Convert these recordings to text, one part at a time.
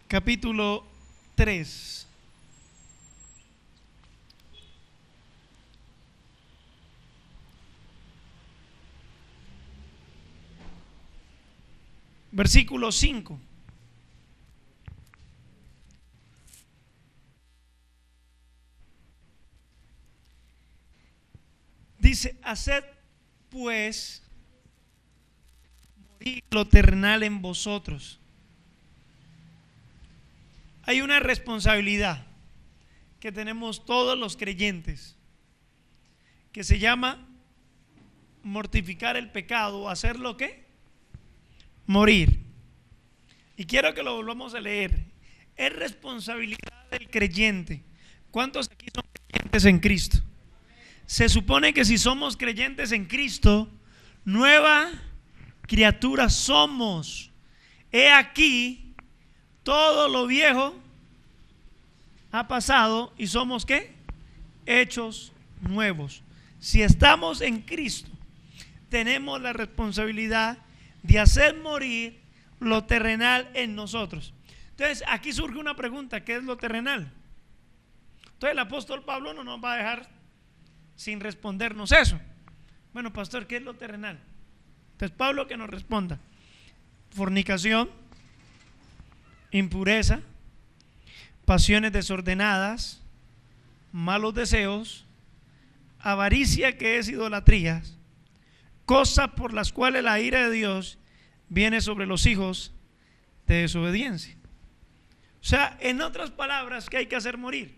capítulo 3. Versículo 5. Dice: haced pues morir lo terrenal en vosotros. Hay una responsabilidad que tenemos todos los creyentes, que se llama mortificar el pecado, hacer lo que morir. Y quiero que lo volvamos a leer. Es responsabilidad del creyente. ¿Cuántos aquí son creyentes en Cristo? Se supone que si somos creyentes en Cristo, nueva criatura somos. He aquí, todo lo viejo ha pasado y somos ¿qué? Hechos nuevos. Si estamos en Cristo, tenemos la responsabilidad de hacer morir lo terrenal en nosotros. Entonces aquí surge una pregunta: ¿qué es lo terrenal? Entonces el apóstol Pablo no nos va a dejar sin respondernos eso. Bueno, pastor, ¿qué es lo terrenal? Entonces Pablo que nos responda: fornicación, impureza, pasiones desordenadas, malos deseos, avaricia, que es idolatría, cosas por las cuales la ira de Dios viene sobre los hijos de desobediencia. O sea, en otras palabras, ¿qué hay que hacer morir?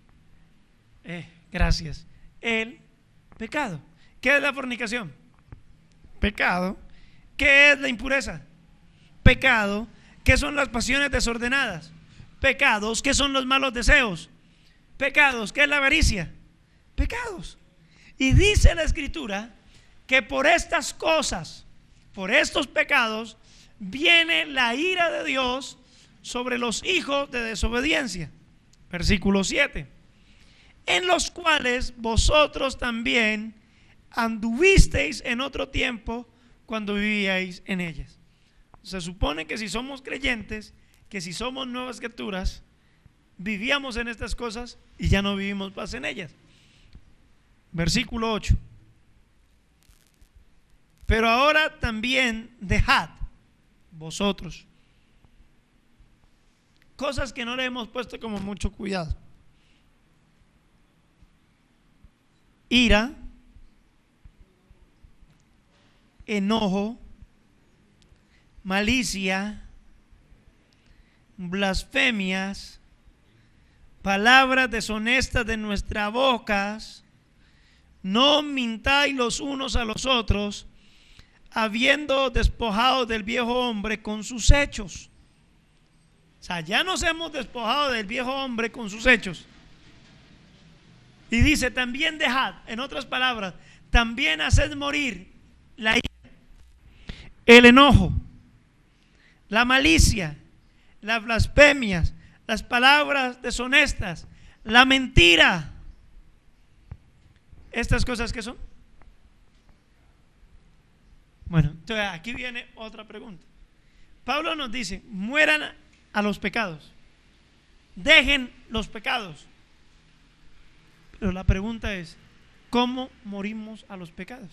Gracias. El pecado. ¿Qué es la fornicación? Pecado. ¿Qué es la impureza? Pecado. ¿Qué son las pasiones desordenadas? Pecados. ¿Qué son los malos deseos? Pecados. ¿Qué es la avaricia? Pecados. Y dice la Escritura que por estas cosas, por estos pecados, viene la ira de Dios sobre los hijos de desobediencia. Versículo 7. En los cuales vosotros también anduvisteis en otro tiempo cuando vivíais en ellas. Se supone que si somos creyentes, que si somos nuevas criaturas, vivíamos en estas cosas y ya no vivimos más en ellas. Versículo 8. Pero ahora también dejad vosotros cosas que no le hemos puesto como mucho cuidado: ira, enojo, malicia, blasfemias, palabras deshonestas de nuestras bocas. No mintáis los unos a los otros, habiendo despojado del viejo hombre con sus hechos. O sea, ya nos hemos despojado del viejo hombre con sus hechos. Y dice: también dejad, en otras palabras, también haced morir la ira, el enojo, la malicia, las blasfemias, las palabras deshonestas, la mentira. ¿Estas cosas qué son? Bueno, entonces aquí viene otra pregunta. Pablo nos dice: mueran a los pecados, dejen los pecados. Pero la pregunta es: ¿cómo morimos a los pecados?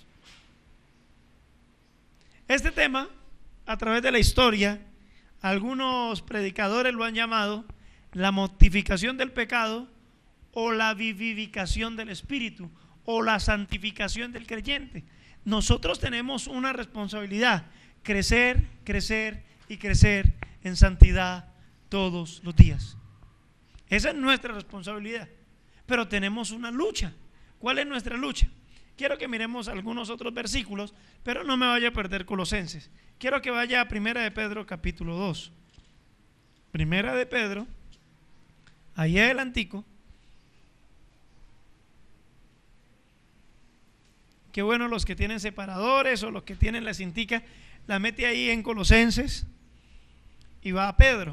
Este tema, a través de la historia, algunos predicadores lo han llamado la mortificación del pecado, o la vivificación del espíritu, o la santificación del creyente. Nosotros tenemos una responsabilidad: crecer, crecer y crecer en santidad todos los días. Esa es nuestra responsabilidad. Pero tenemos una lucha. ¿Cuál es nuestra lucha? Quiero que miremos algunos otros versículos, pero no me vaya a perder Colosenses. Quiero que vaya a Primera de Pedro capítulo 2. Primera de Pedro, ahí adelantico. Qué bueno los que tienen separadores o los que tienen la cintica, la mete ahí en Colosenses y va a Pedro.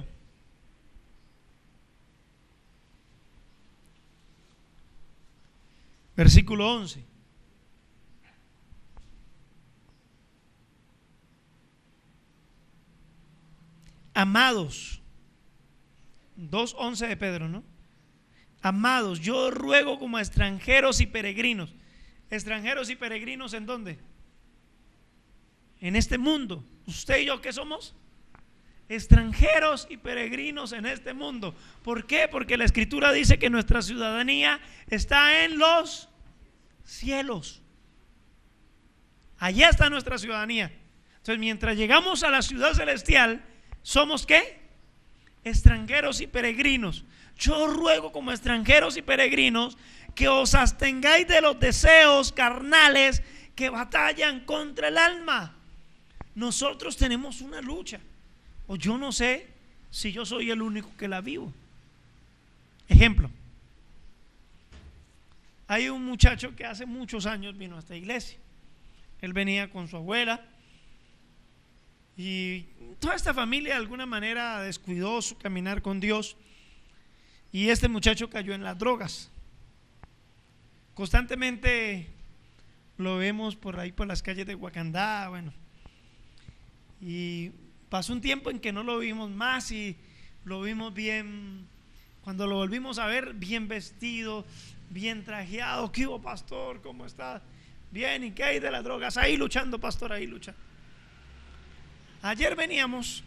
Versículo 11. Amados, 2:11 de Pedro, ¿no? Amados, yo ruego como a extranjeros y peregrinos. ¿Extranjeros y peregrinos en dónde? En este mundo. ¿Usted y yo qué somos? Extranjeros y peregrinos en este mundo. ¿Por qué? Porque la Escritura dice que nuestra ciudadanía está en los cielos. Allá está nuestra ciudadanía. Entonces, mientras llegamos a la ciudad celestial, ¿somos qué? Extranjeros y peregrinos. Yo ruego como extranjeros y peregrinos que os abstengáis de los deseos carnales que batallan contra el alma. Nosotros tenemos una lucha, o yo no sé si yo soy el único que la vivo. Ejemplo, hay un muchacho que hace muchos años vino a esta iglesia. Él venía con su abuela y toda esta familia de alguna manera descuidó su caminar con Dios, y este muchacho cayó en las drogas. Constantemente lo vemos por ahí por las calles de Guacandá, bueno, y pasó un tiempo en que no lo vimos más y lo vimos bien, cuando lo volvimos a ver, bien vestido, bien trajeado. ¿Qué hubo, pastor? ¿Cómo está? Bien, ¿y qué hay de las drogas? Ahí luchando, pastor, ahí luchando. Ayer veníamos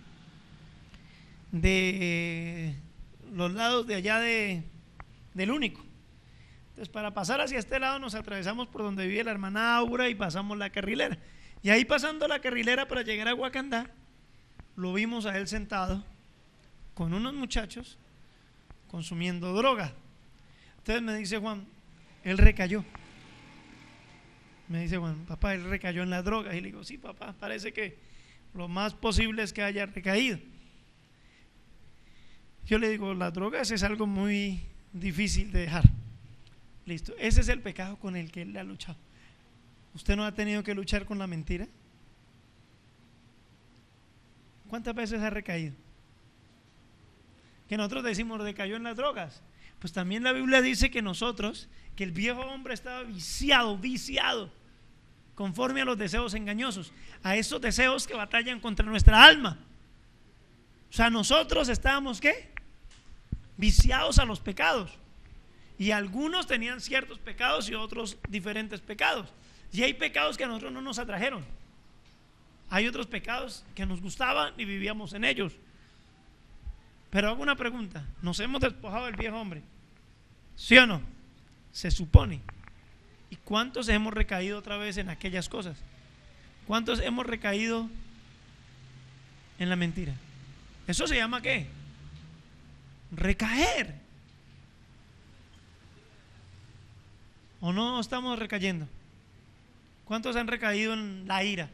de los lados de allá del Único. Entonces, para pasar hacia este lado nos atravesamos por donde vive la hermana Aura y pasamos la carrilera. Y ahí pasando la carrilera para llegar a Guacandá, lo vimos a él sentado con unos muchachos consumiendo droga. Entonces me dice Juan, él recayó. Me dice Juan, papá, él recayó en la droga. Y le digo, sí, papá, parece que lo más posible es que haya recaído. Yo le digo, las drogas es algo muy difícil de dejar. Listo, ese es el pecado con el que él ha luchado. ¿Usted no ha tenido que luchar con la mentira? ¿Cuántas veces ha recaído? Que nosotros decimos recayó en las drogas. Pues también la Biblia dice que nosotros, que el viejo hombre estaba viciado, conforme a los deseos engañosos, a esos deseos que batallan contra nuestra alma. O sea, nosotros estábamos ¿qué? Viciados a los pecados. Y algunos tenían ciertos pecados y otros diferentes pecados. Y hay pecados que a nosotros no nos atrajeron. Hay otros pecados que nos gustaban y vivíamos en ellos. Pero hago una pregunta, ¿nos hemos despojado del viejo hombre? ¿Sí o no? Se supone. ¿Y cuántos hemos recaído otra vez en aquellas cosas? ¿Cuántos hemos recaído en la mentira? ¿Eso se llama qué? Recaer. ¿O no estamos recayendo? ¿Cuántos han recaído en la ira?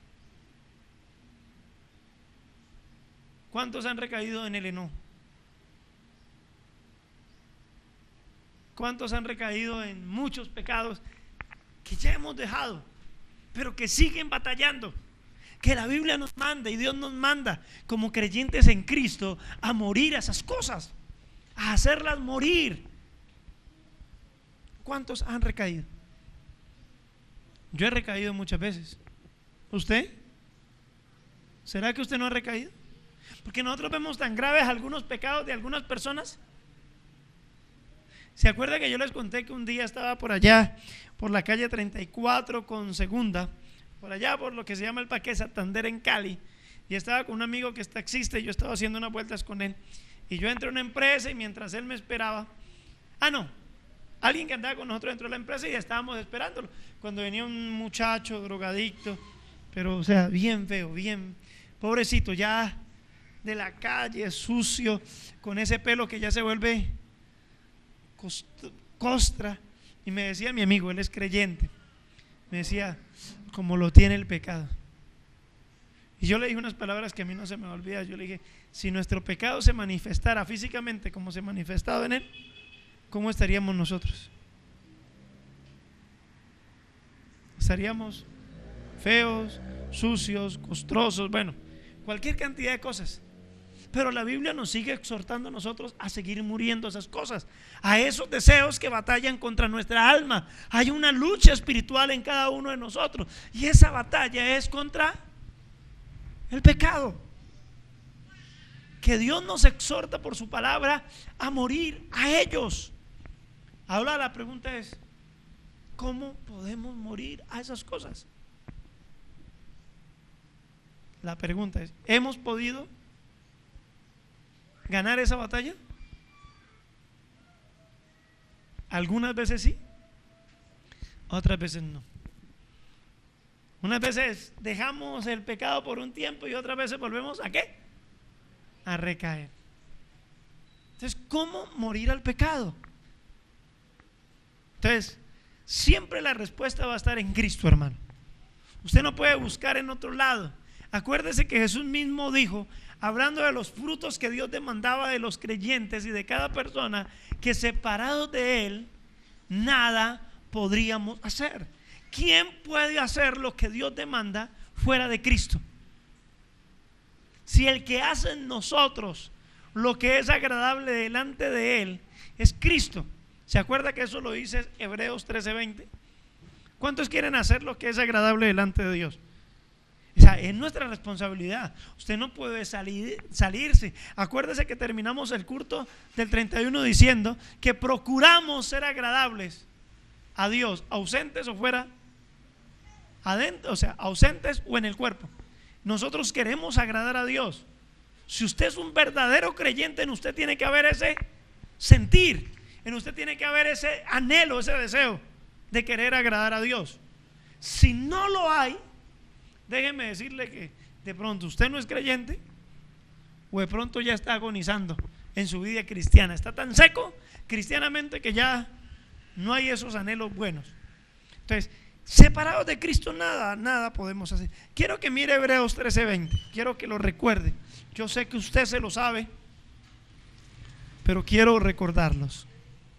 ¿Cuántos han recaído en el enojo? ¿Cuántos han recaído en muchos pecados que ya hemos dejado, pero que siguen batallando? Que la Biblia nos manda y Dios nos manda como creyentes en Cristo a morir a esas cosas, a hacerlas morir. ¿Cuántos han recaído? Yo he recaído muchas veces. ¿Usted? ¿Será que usted no ha recaído? Porque nosotros vemos tan graves algunos pecados de algunas personas. ¿Se acuerda que yo les conté que un día estaba por allá, por la calle 34 con Segunda, por allá por lo que se llama el Parque Santander en Cali, y estaba con un amigo que es taxista y yo estaba haciendo unas vueltas con él, y yo entré a una empresa y mientras él me esperaba, alguien que andaba con nosotros dentro de la empresa y ya estábamos esperándolo, cuando venía un muchacho drogadicto, pero o sea, bien feo, bien pobrecito, ya de la calle, sucio, con ese pelo que ya se vuelve costra, y me decía mi amigo, él es creyente, me decía, como lo tiene el pecado. Y yo le dije unas palabras que a mí no se me olvidan. Yo le dije, si nuestro pecado se manifestara físicamente como se ha manifestado en él, ¿cómo estaríamos nosotros? Estaríamos feos, sucios, costrosos, bueno, cualquier cantidad de cosas. Pero la Biblia nos sigue exhortando a nosotros a seguir muriendo a esas cosas, a esos deseos que batallan contra nuestra alma. Hay una lucha espiritual en cada uno de nosotros, y esa batalla es contra el pecado. que Dios nos exhorta por su palabra a morir a ellos. Ahora la pregunta es, ¿cómo podemos morir a esas cosas? La pregunta es, ¿hemos podido ganar esa batalla? Algunas veces sí, otras veces no. Unas veces dejamos el pecado por un tiempo y otras veces volvemos ¿a qué? A recaer. Entonces, ¿cómo morir al pecado? Entonces, siempre la respuesta va a estar en Cristo, hermano. Usted no puede buscar en otro lado. Acuérdese que Jesús mismo dijo, hablando de los frutos que Dios demandaba de los creyentes y de cada persona, que separados de Él, nada podríamos hacer. ¿Quién puede hacer lo que Dios demanda fuera de Cristo? Si el que hace en nosotros lo que es agradable delante de Él es Cristo. ¿Se acuerda que eso lo dice Hebreos 13:20? ¿Cuántos quieren hacer lo que es agradable delante de Dios? O sea, es nuestra responsabilidad. Usted no puede salirse. Acuérdese que terminamos el culto del 31 diciendo que procuramos ser agradables a Dios, ausentes o fuera, adentro, o sea, ausentes o en el cuerpo. Nosotros queremos agradar a Dios. Si usted es un verdadero creyente, en usted tiene que haber ese sentir, en usted tiene que haber ese anhelo, ese deseo de querer agradar a Dios. Si no lo hay, déjeme decirle que de pronto usted no es creyente o de pronto ya está agonizando en su vida cristiana. Está tan seco cristianamente que ya no hay esos anhelos buenos. Entonces, separados de Cristo nada podemos hacer. Quiero que mire Hebreos 13:20. Quiero que lo recuerde. Yo sé que usted se lo sabe, pero quiero recordarlos.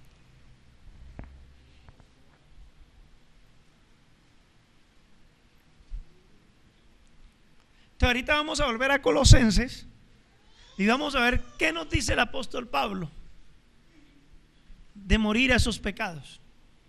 Entonces, ahorita vamos a volver a Colosenses y vamos a ver qué nos dice el apóstol Pablo de morir a esos pecados.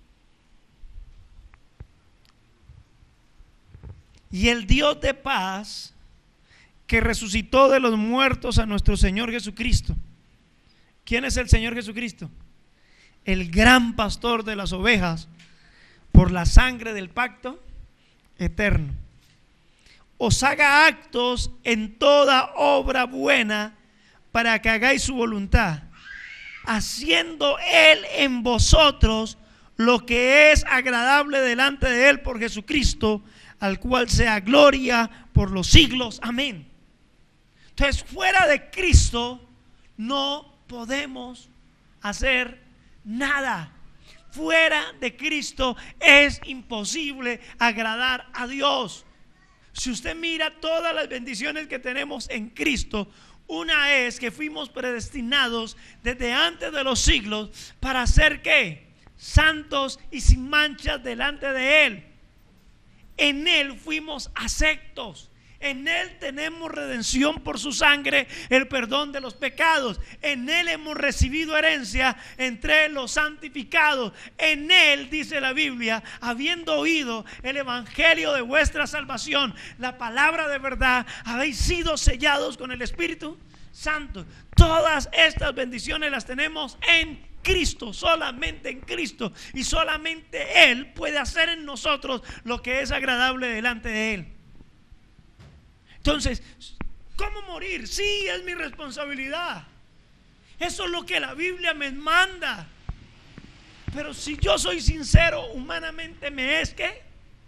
Y el Dios de paz, que resucitó de los muertos a nuestro Señor Jesucristo. ¿Quién es el Señor Jesucristo? El gran pastor de las ovejas, por la sangre del pacto eterno, os haga actos en toda obra buena para que hagáis su voluntad, haciendo Él en vosotros lo que es agradable delante de Él por Jesucristo, al cual sea gloria por los siglos. Amén. Entonces, fuera de Cristo no podemos hacer nada. Fuera de Cristo es imposible agradar a Dios. Si usted mira todas las bendiciones que tenemos en Cristo, una es que fuimos predestinados desde antes de los siglos para ser ¿qué? Santos y sin manchas delante de Él. En Él fuimos aceptos. En Él tenemos redención por su sangre, el perdón de los pecados. En Él hemos recibido herencia entre los santificados. En Él, dice la Biblia, habiendo oído el evangelio de vuestra salvación, la palabra de verdad, habéis sido sellados con el Espíritu Santo. Todas estas bendiciones las tenemos en Cristo, solamente en Cristo. Y solamente Él puede hacer en nosotros lo que es agradable delante de Él. Entonces, ¿cómo morir? Sí, es mi responsabilidad. Eso es lo que la Biblia me manda. Pero si yo soy sincero, humanamente me es ¿qué?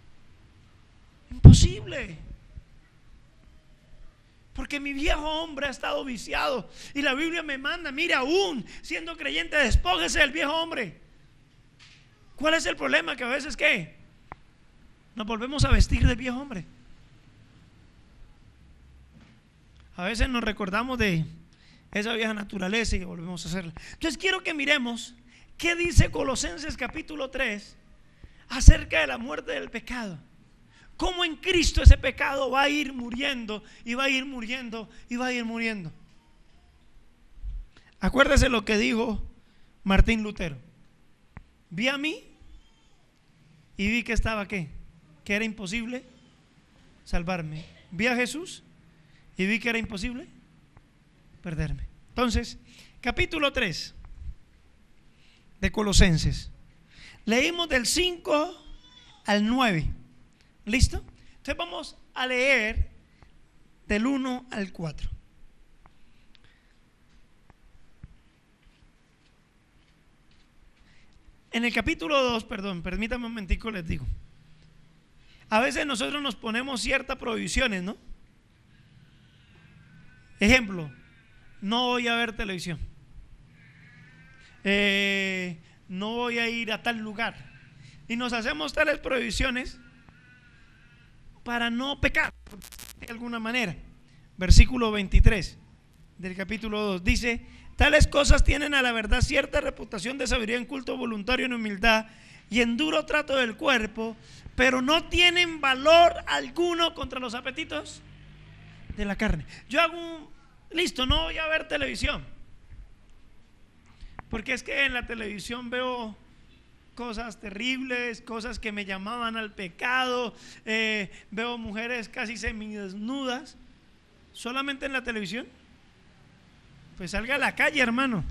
Imposible. Porque mi viejo hombre ha estado viciado. Y la Biblia me manda, mira, aún siendo creyente, despójese del viejo hombre. ¿Cuál es el problema? Que a veces ¿qué? Nos volvemos a vestir del viejo hombre. A veces nos recordamos de esa vieja naturaleza y volvemos a hacerla. Entonces quiero que miremos qué dice Colosenses capítulo 3 acerca de la muerte del pecado. Cómo en Cristo ese pecado va a ir muriendo y va a ir muriendo y va a ir muriendo. Acuérdese lo que dijo Martín Lutero. Vi a mí y vi que estaba ¿qué? Que era imposible salvarme. Vi a Jesús y vi que era imposible perderme. Entonces, capítulo 3 de Colosenses. Leímos del 5 al 9. ¿Listo? Entonces vamos a leer del 1 al 4. En el capítulo 2, permítame un momentico, les digo. A veces nosotros nos ponemos ciertas prohibiciones, ¿no? Ejemplo, no voy a ver televisión. No voy a ir a tal lugar. Y nos hacemos tales prohibiciones para no pecar de alguna manera. Versículo 23 del capítulo 2 dice: tales cosas tienen a la verdad cierta reputación de sabiduría en culto voluntario, en humildad y en duro trato del cuerpo, pero no tienen valor alguno contra los apetitos de la carne. Yo hago listo, no voy a ver televisión, porque es que en la televisión veo cosas terribles, cosas que me llamaban al pecado, veo mujeres casi semidesnudas. ¿Solamente en la televisión? Pues salga a la calle, hermano.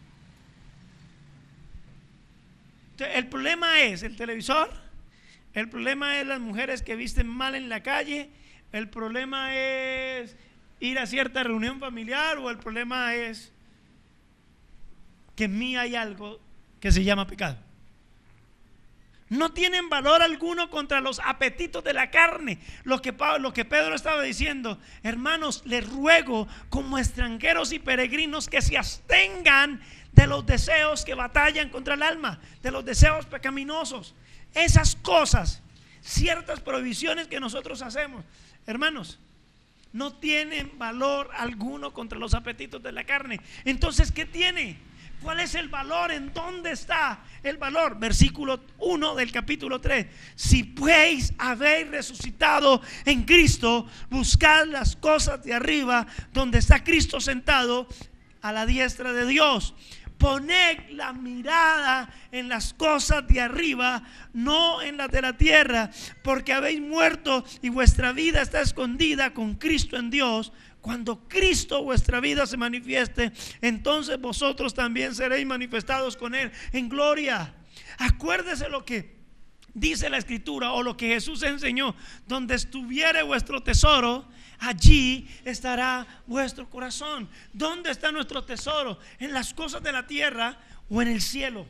Entonces, el problema es el televisor, el problema es las mujeres que visten mal en la calle, el problema es ir a cierta reunión familiar, o el problema es que en mí hay algo que se llama pecado. No tienen valor alguno contra los apetitos de la carne. Lo que Pedro estaba diciendo: hermanos, les ruego como extranjeros y peregrinos que se abstengan de los deseos que batallan contra el alma, de los deseos pecaminosos. Esas cosas, ciertas prohibiciones que nosotros hacemos, hermanos, no tienen valor alguno contra los apetitos de la carne. Entonces, ¿qué tiene? ¿Cuál es el valor? ¿En dónde está el valor? Versículo 1 del capítulo 3. Si pues habéis resucitado en Cristo, buscad las cosas de arriba, donde está Cristo sentado a la diestra de Dios. Poned la mirada en las cosas de arriba, no en las de la tierra, porque habéis muerto y vuestra vida está escondida con Cristo en Dios. Cuando Cristo vuestra vida se manifieste, entonces vosotros también seréis manifestados con Él en gloria. Acuérdese lo que dice la Escritura, o lo que Jesús enseñó: donde estuviere vuestro tesoro, allí estará vuestro corazón. ¿Dónde está nuestro tesoro? ¿En las cosas de la tierra o en el cielo?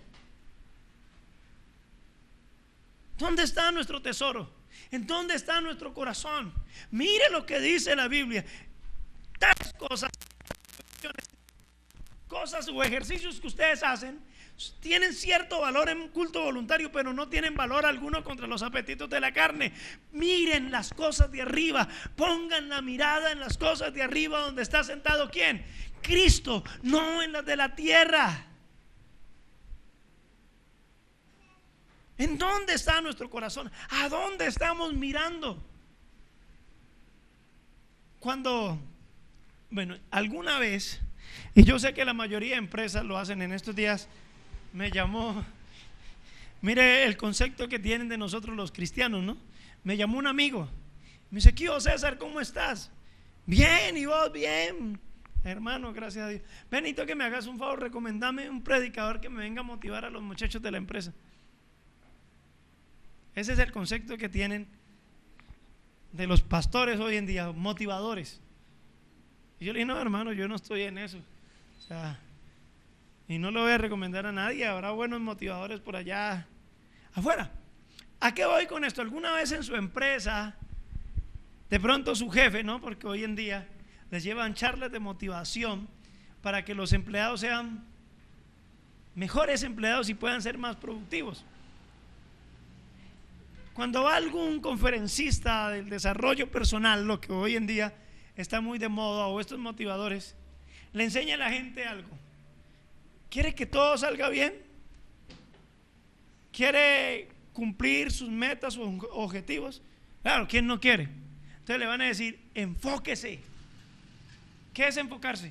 ¿Dónde está nuestro tesoro? ¿En dónde está nuestro corazón? Mire lo que dice la Biblia. Tales cosas o ejercicios que ustedes hacen tienen cierto valor en culto voluntario, pero no tienen valor alguno contra los apetitos de la carne. Miren las cosas de arriba, pongan la mirada en las cosas de arriba, donde está sentado ¿quién? Cristo, no en las de la tierra. ¿En dónde está nuestro corazón? ¿A dónde estamos mirando? Alguna vez, y yo sé que la mayoría de empresas lo hacen en estos días, me llamó, mire el concepto que tienen de nosotros los cristianos, ¿no? Me llamó un amigo, me dice: ¿qué, César, cómo estás? Bien, ¿y vos? Bien, hermano, gracias a Dios. Benito, que me hagas un favor, recomendame un predicador que me venga a motivar a los muchachos de la empresa. Ese es el concepto que tienen de los pastores hoy en día, motivadores. Y yo le dije: no, hermano, yo no estoy en eso. O sea, y no lo voy a recomendar a nadie. Habrá buenos motivadores por allá afuera. ¿A qué voy con esto? ¿Alguna vez en su empresa, de pronto su jefe, ¿no? Porque hoy en día les llevan charlas de motivación para que los empleados sean mejores empleados y puedan ser más productivos? Cuando va algún conferencista del desarrollo personal, lo que hoy en día está muy de moda, o estos motivadores, le enseña a la gente algo. ¿Quiere que todo salga bien? ¿Quiere cumplir sus metas o objetivos? Claro, ¿quién no quiere? Entonces le van a decir: enfóquese. ¿Qué es enfocarse?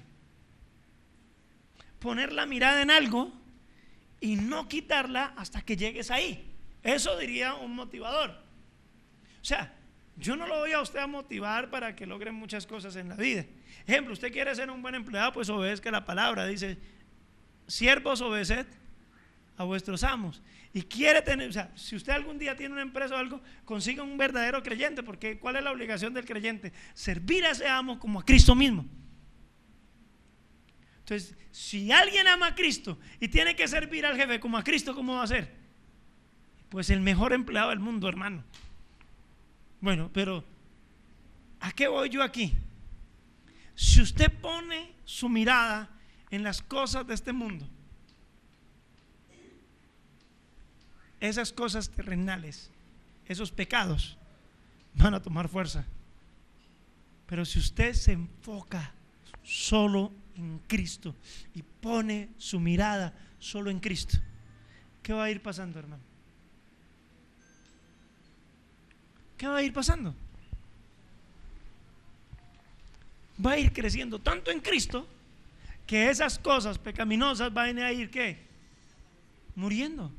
Poner la mirada en algo y no quitarla hasta que llegues ahí. Eso diría un motivador. O sea, Yo no lo voy a usted a motivar para que logre muchas cosas en la vida. Ejemplo, usted quiere ser un buen empleado, pues obedezca la palabra. Dice: siervos, obedeced a vuestros amos. Y quiere tener, o sea, si usted algún día tiene una empresa o algo, consiga un verdadero creyente, porque ¿cuál es la obligación del creyente? Servir a ese amo como a Cristo mismo. Entonces, si alguien ama a Cristo y tiene que servir al jefe como a Cristo, ¿cómo va a ser? Pues el mejor empleado del mundo, hermano. Bueno, pero ¿a qué voy yo aquí? Si usted pone su mirada en las cosas de este mundo, esas cosas terrenales, esos pecados van a tomar fuerza. Pero si usted se enfoca solo en Cristo y pone su mirada solo en Cristo, ¿qué va a ir pasando, hermano? ¿Qué va a ir pasando? Va a ir creciendo tanto en Cristo que esas cosas pecaminosas van a ir ¿qué? Muriendo.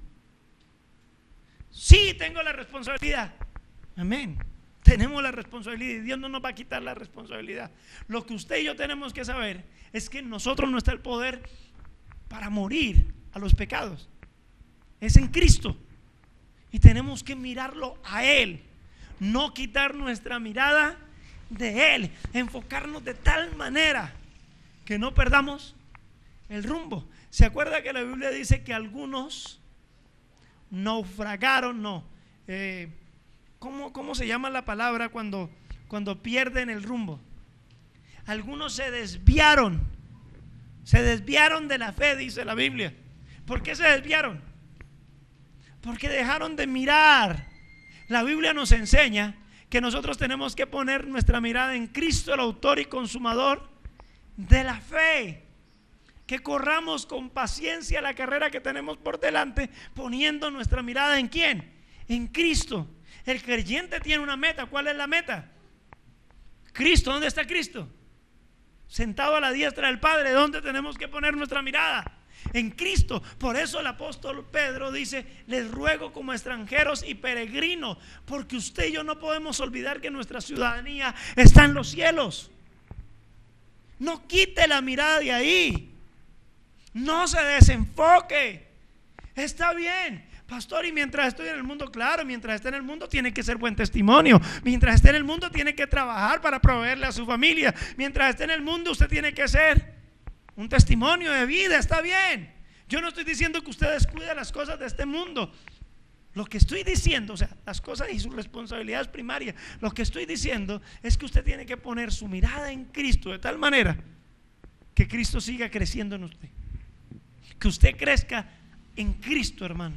Sí, tengo la responsabilidad. Amén. Tenemos la responsabilidad y Dios no nos va a quitar la responsabilidad. Lo que usted y yo tenemos que saber es que en nosotros no está el poder para morir a los pecados. Es en Cristo. Y tenemos que mirarlo a Él. No quitar nuestra mirada de Él. Enfocarnos de tal manera que no perdamos el rumbo. ¿Se acuerda que la Biblia dice que algunos naufragaron? No. ¿Cómo se llama la palabra cuando pierden el rumbo? Algunos se desviaron de la fe, dice la Biblia. ¿Por qué se desviaron? Porque dejaron de mirar. La Biblia nos enseña que nosotros tenemos que poner nuestra mirada en Cristo, el autor y consumador de la fe. Que corramos con paciencia la carrera que tenemos por delante, poniendo nuestra mirada ¿en quién? En Cristo. El creyente tiene una meta. ¿Cuál es la meta? Cristo. ¿Dónde está Cristo? Sentado a la diestra del Padre. ¿Dónde tenemos que poner nuestra mirada? En Cristo. Por eso el apóstol Pedro dice: les ruego como extranjeros y peregrinos, porque usted y yo no podemos olvidar que nuestra ciudadanía está en los cielos. No quite la mirada de ahí. No se desenfoque. Está bien, pastor, y mientras estoy en el mundo, claro, mientras esté en el mundo tiene que ser buen testimonio. Mientras esté en el mundo tiene que trabajar para proveerle a su familia. Mientras esté en el mundo usted tiene que ser un testimonio de vida. Está bien. Yo no estoy diciendo que usted descuide las cosas de este mundo. Lo que estoy diciendo, o sea, las cosas y sus responsabilidades primarias, lo que estoy diciendo es que usted tiene que poner su mirada en Cristo de tal manera que Cristo siga creciendo en usted. Que usted crezca en Cristo, hermano.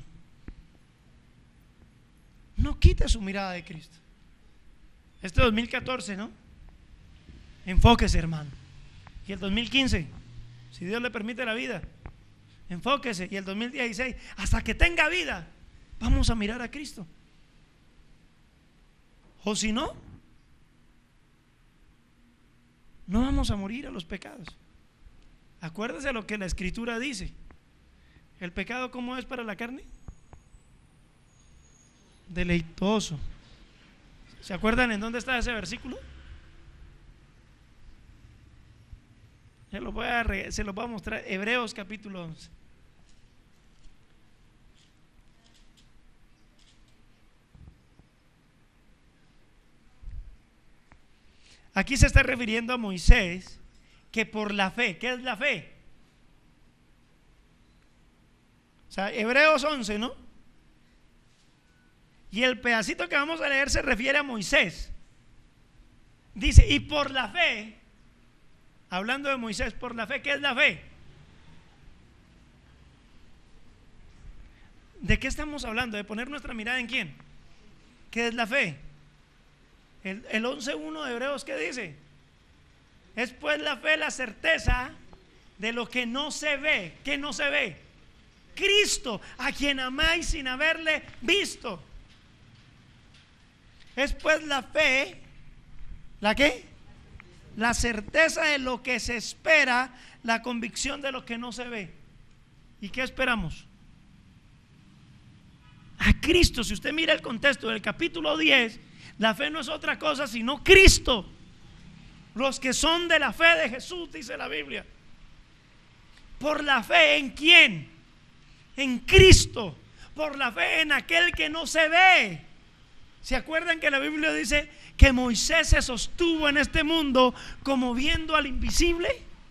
No quite su mirada de Cristo. Este 2014, ¿no? Enfóquese, hermano. Y el 2015, si Dios le permite la vida, enfóquese. Y el 2016, hasta que tenga vida, vamos a mirar a Cristo. O si no, no vamos a morir a los pecados. Acuérdese lo que la Escritura dice. ¿El pecado cómo es para la carne? Deleitoso. ¿Se acuerdan en dónde está ese versículo? Se lo voy a mostrar. Hebreos capítulo 11. Aquí se está refiriendo a Moisés, que por la fe, ¿qué es la fe? O sea, Hebreos 11, ¿no? Y el pedacito que vamos a leer se refiere a Moisés. Dice: y por la fe, hablando de Moisés, por la fe, ¿qué es la fe? ¿De qué estamos hablando? De poner nuestra mirada en quién. ¿Qué es la fe? El 11.1 de Hebreos, ¿qué dice? Es pues la fe, la certeza de lo que no se ve. ¿Qué no se ve? Cristo, a quien amáis sin haberle visto. Es pues la fe, ¿la qué? La certeza de lo que se espera, la convicción de lo que no se ve. ¿Y qué esperamos? A Cristo. Si usted mira el contexto del capítulo 10, La fe no es otra cosa sino Cristo. Los que son de la fe de Jesús, dice la Biblia. Por la fe, ¿en quién? En Cristo. Por la fe en aquel que no se ve. ¿Se acuerdan que la Biblia dice que Moisés se sostuvo en este mundo como viendo al invisible?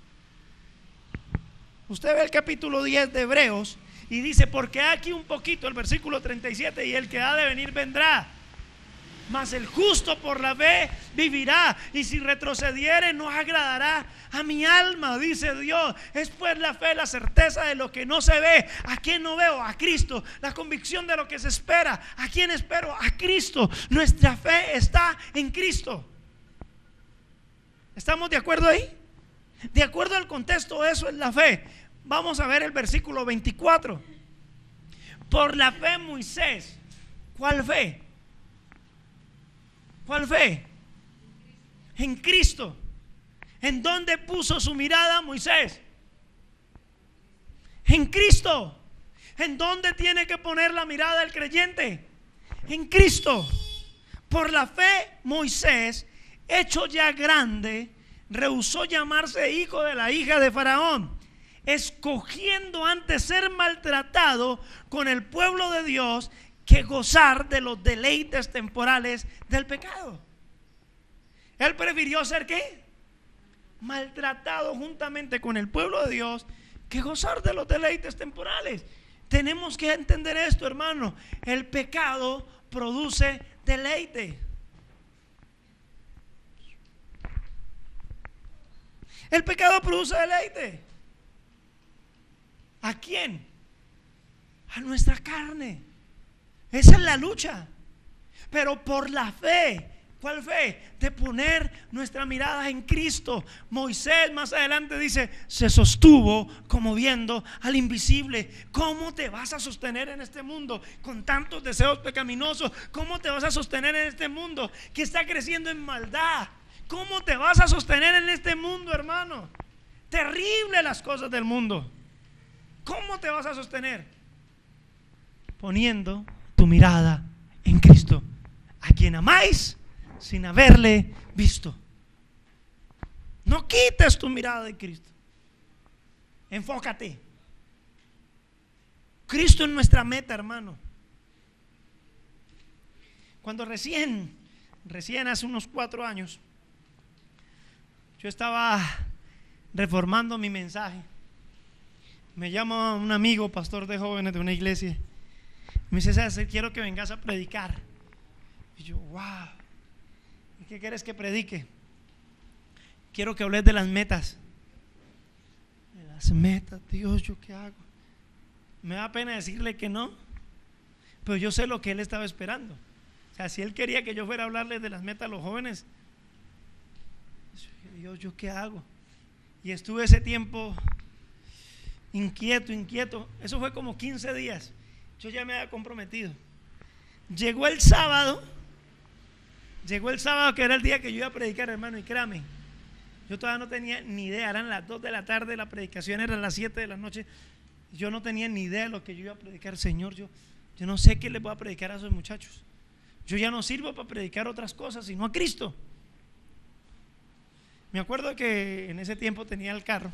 Usted ve el capítulo 10 de Hebreos y dice: porque aquí un poquito, el versículo 37, y el que ha de venir vendrá, mas el justo por la fe vivirá, y si retrocediere no agradará a mi alma, dice Dios. Es pues la fe, la certeza de lo que no se ve. ¿A quién no veo? A Cristo. La convicción de lo que se espera. ¿A quién espero? A Cristo. Nuestra fe está en Cristo. ¿Estamos de acuerdo ahí? De acuerdo al contexto, eso es la fe. Vamos a ver el versículo 24. Por la fe Moisés. ¿Cuál fe? ¿Cuál fe? En Cristo. ¿En dónde puso su mirada Moisés? En Cristo. ¿En dónde tiene que poner la mirada el creyente? En Cristo. Por la fe Moisés, hecho ya grande, rehusó llamarse hijo de la hija de Faraón, escogiendo antes ser maltratado con el pueblo de Dios que gozar de los deleites temporales del pecado. Él prefirió ser ¿qué? Maltratado juntamente con el pueblo de Dios que gozar de los deleites temporales. Tenemos que entender esto, hermano. El pecado produce deleite. El pecado produce deleite. ¿A quién? A nuestra carne. Esa es la lucha. Pero por la fe. ¿Cuál fe? De poner nuestra mirada en Cristo. Moisés más adelante dice: se sostuvo como viendo al invisible. ¿Cómo te vas a sostener en este mundo con tantos deseos pecaminosos? ¿Cómo te vas a sostener en este mundo que está creciendo en maldad? ¿Cómo te vas a sostener en este mundo, hermano? Terrible las cosas del mundo. ¿Cómo te vas a sostener? Poniendo tu mirada en Cristo, a quien amáis sin haberle visto. No quites tu mirada de Cristo. Enfócate. Cristo es nuestra meta, hermano. Cuando recién hace unos 4 años, yo estaba reformando mi mensaje. Me llama un amigo, pastor de jóvenes de una iglesia. Me dice: César, quiero que vengas a predicar. Y yo: wow. ¿Y qué quieres que predique? Quiero que hables de las metas. De las metas, Dios, ¿yo qué hago? Me da pena decirle que no, pero yo sé lo que él estaba esperando. O sea, si él quería que yo fuera a hablarle de las metas a los jóvenes, Dios, ¿yo qué hago? Y estuve ese tiempo inquieto. Eso fue como 15 días. Yo ya me había comprometido. Llegó el sábado, que era el día que yo iba a predicar, hermano, y créame, yo todavía no tenía ni idea. Eran las 2 de la tarde, la predicación era a las 7 de la noche. Yo no tenía ni idea de lo que yo iba a predicar. Señor, yo no sé qué les voy a predicar a esos muchachos. Yo ya no sirvo para predicar otras cosas sino a Cristo. Me acuerdo que en ese tiempo tenía el carro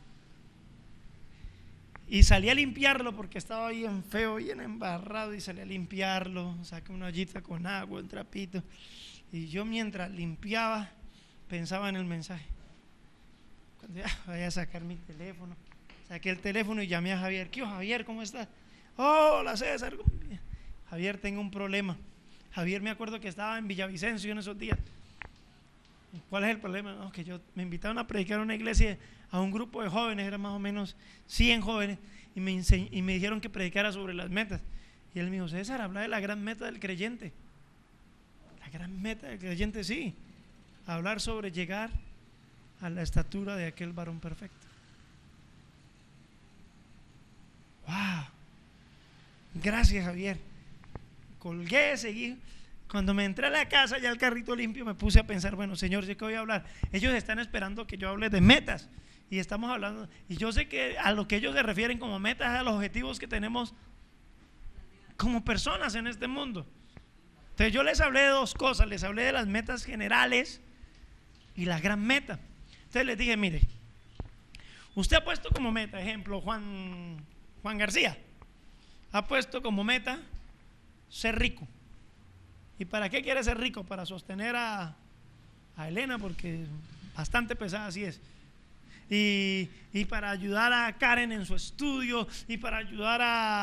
y salí a limpiarlo porque estaba bien feo, bien embarrado, y salí a limpiarlo. Saqué una ollita con agua, un trapito, y yo mientras limpiaba pensaba en el mensaje. Cuando ya voy a sacar mi teléfono, saqué el teléfono y llamé a Javier. ¿Qué, Javier? ¿Cómo estás? Hola, César. Javier, tengo un problema. Javier, me acuerdo que estaba en Villavicencio en esos días. ¿Cuál es el problema? No, que me invitaron a predicar a una iglesia, a un grupo de jóvenes, eran más o menos 100 jóvenes, y me dijeron que predicara sobre las metas. Y él me dijo: César, habla de la gran meta del creyente. La gran meta del creyente, sí. Hablar sobre llegar a la estatura de aquel varón perfecto. Wow. Gracias, Javier. Colgué, seguí. Cuando me entré a la casa, ya el carrito limpio, me puse a pensar: bueno, Señor, ¿de qué voy a hablar? Ellos están esperando que yo hable de metas, y estamos hablando, y yo sé que a lo que ellos se refieren como metas, a los objetivos que tenemos como personas en este mundo. Entonces yo les hablé de dos cosas, les hablé de las metas generales y la gran meta. Entonces les dije, mire, usted ha puesto como meta, ejemplo, Juan García, ha puesto como meta ser rico. ¿Y para qué quiere ser rico? Para sostener a Elena, porque bastante pesada así es. Y para ayudar a Karen en su estudio, y para ayudar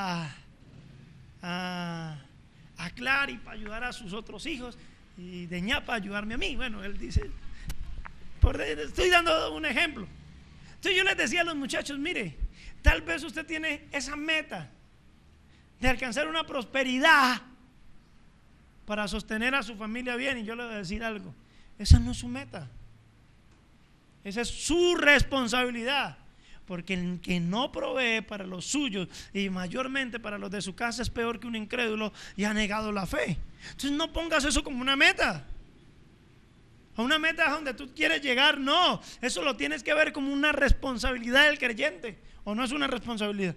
a Clara, y para ayudar a sus otros hijos, y de ñapa ayudarme a mí. Bueno, él dice, estoy dando un ejemplo. Entonces yo les decía a los muchachos, mire, tal vez usted tiene esa meta de alcanzar una prosperidad para sostener a su familia bien, y yo le voy a decir algo, esa no es su meta, esa es su responsabilidad, porque el que no provee para los suyos y mayormente para los de su casa es peor que un incrédulo y ha negado la fe. Entonces no pongas eso como una meta, a una meta donde tú quieres llegar, no, eso lo tienes que ver como una responsabilidad del creyente, o no es una responsabilidad.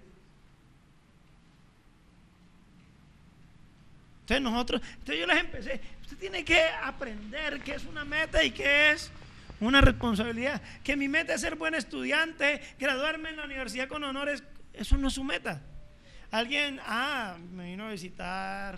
Entonces yo les empecé, usted tiene que aprender qué es una meta y qué es una responsabilidad. Que mi meta es ser buen estudiante, graduarme en la universidad con honores, eso no es su meta. Alguien, me vino a visitar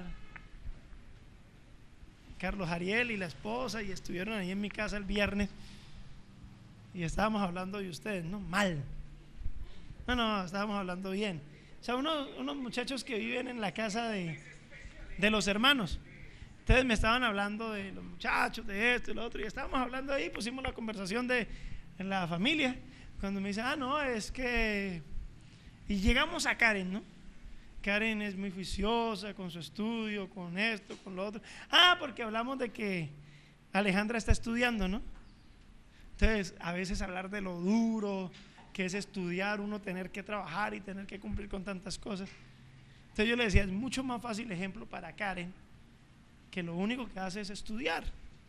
Carlos Ariel y la esposa, y estuvieron ahí en mi casa el viernes y estábamos hablando de ustedes, no mal, no, estábamos hablando bien. O sea, unos muchachos que viven en la casa de los hermanos. Ustedes me estaban hablando de los muchachos, de esto y lo otro, y estábamos hablando ahí, pusimos la conversación en la familia, cuando me dice, no, es que, y llegamos a Karen, ¿no? Karen es muy juiciosa con su estudio, con esto, con lo otro. Porque hablamos de que Alejandra está estudiando, ¿no? Entonces, a veces hablar de lo duro que es estudiar, uno tener que trabajar y tener que cumplir con tantas cosas. Entonces yo le decía, es mucho más fácil ejemplo para Karen, que lo único que hace es estudiar.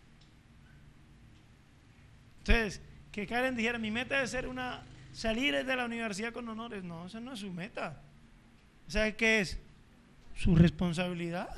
Entonces, que Karen dijera, mi meta es salir de la universidad con honores. No, esa no es su meta. ¿Sabe qué es? Su responsabilidad.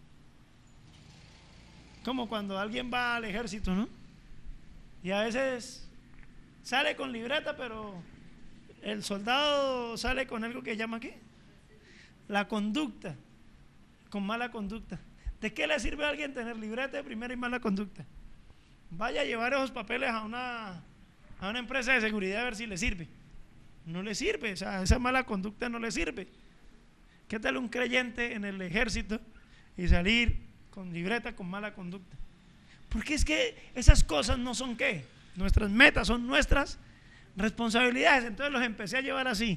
Como cuando alguien va al ejército, ¿no? Y a veces sale con libreta, pero el soldado sale con algo que llama ¿qué? La conducta, con mala conducta. ¿De qué le sirve a alguien tener libreta de primera y mala conducta? Vaya a llevar esos papeles a una empresa de seguridad a ver si le sirve. No le sirve, o sea, esa mala conducta no le sirve. ¿Qué tal un creyente en el ejército y salir con libreta con mala conducta? Porque es que esas cosas no son ¿qué? Nuestras metas, son nuestras responsabilidades. Entonces los empecé a llevar así.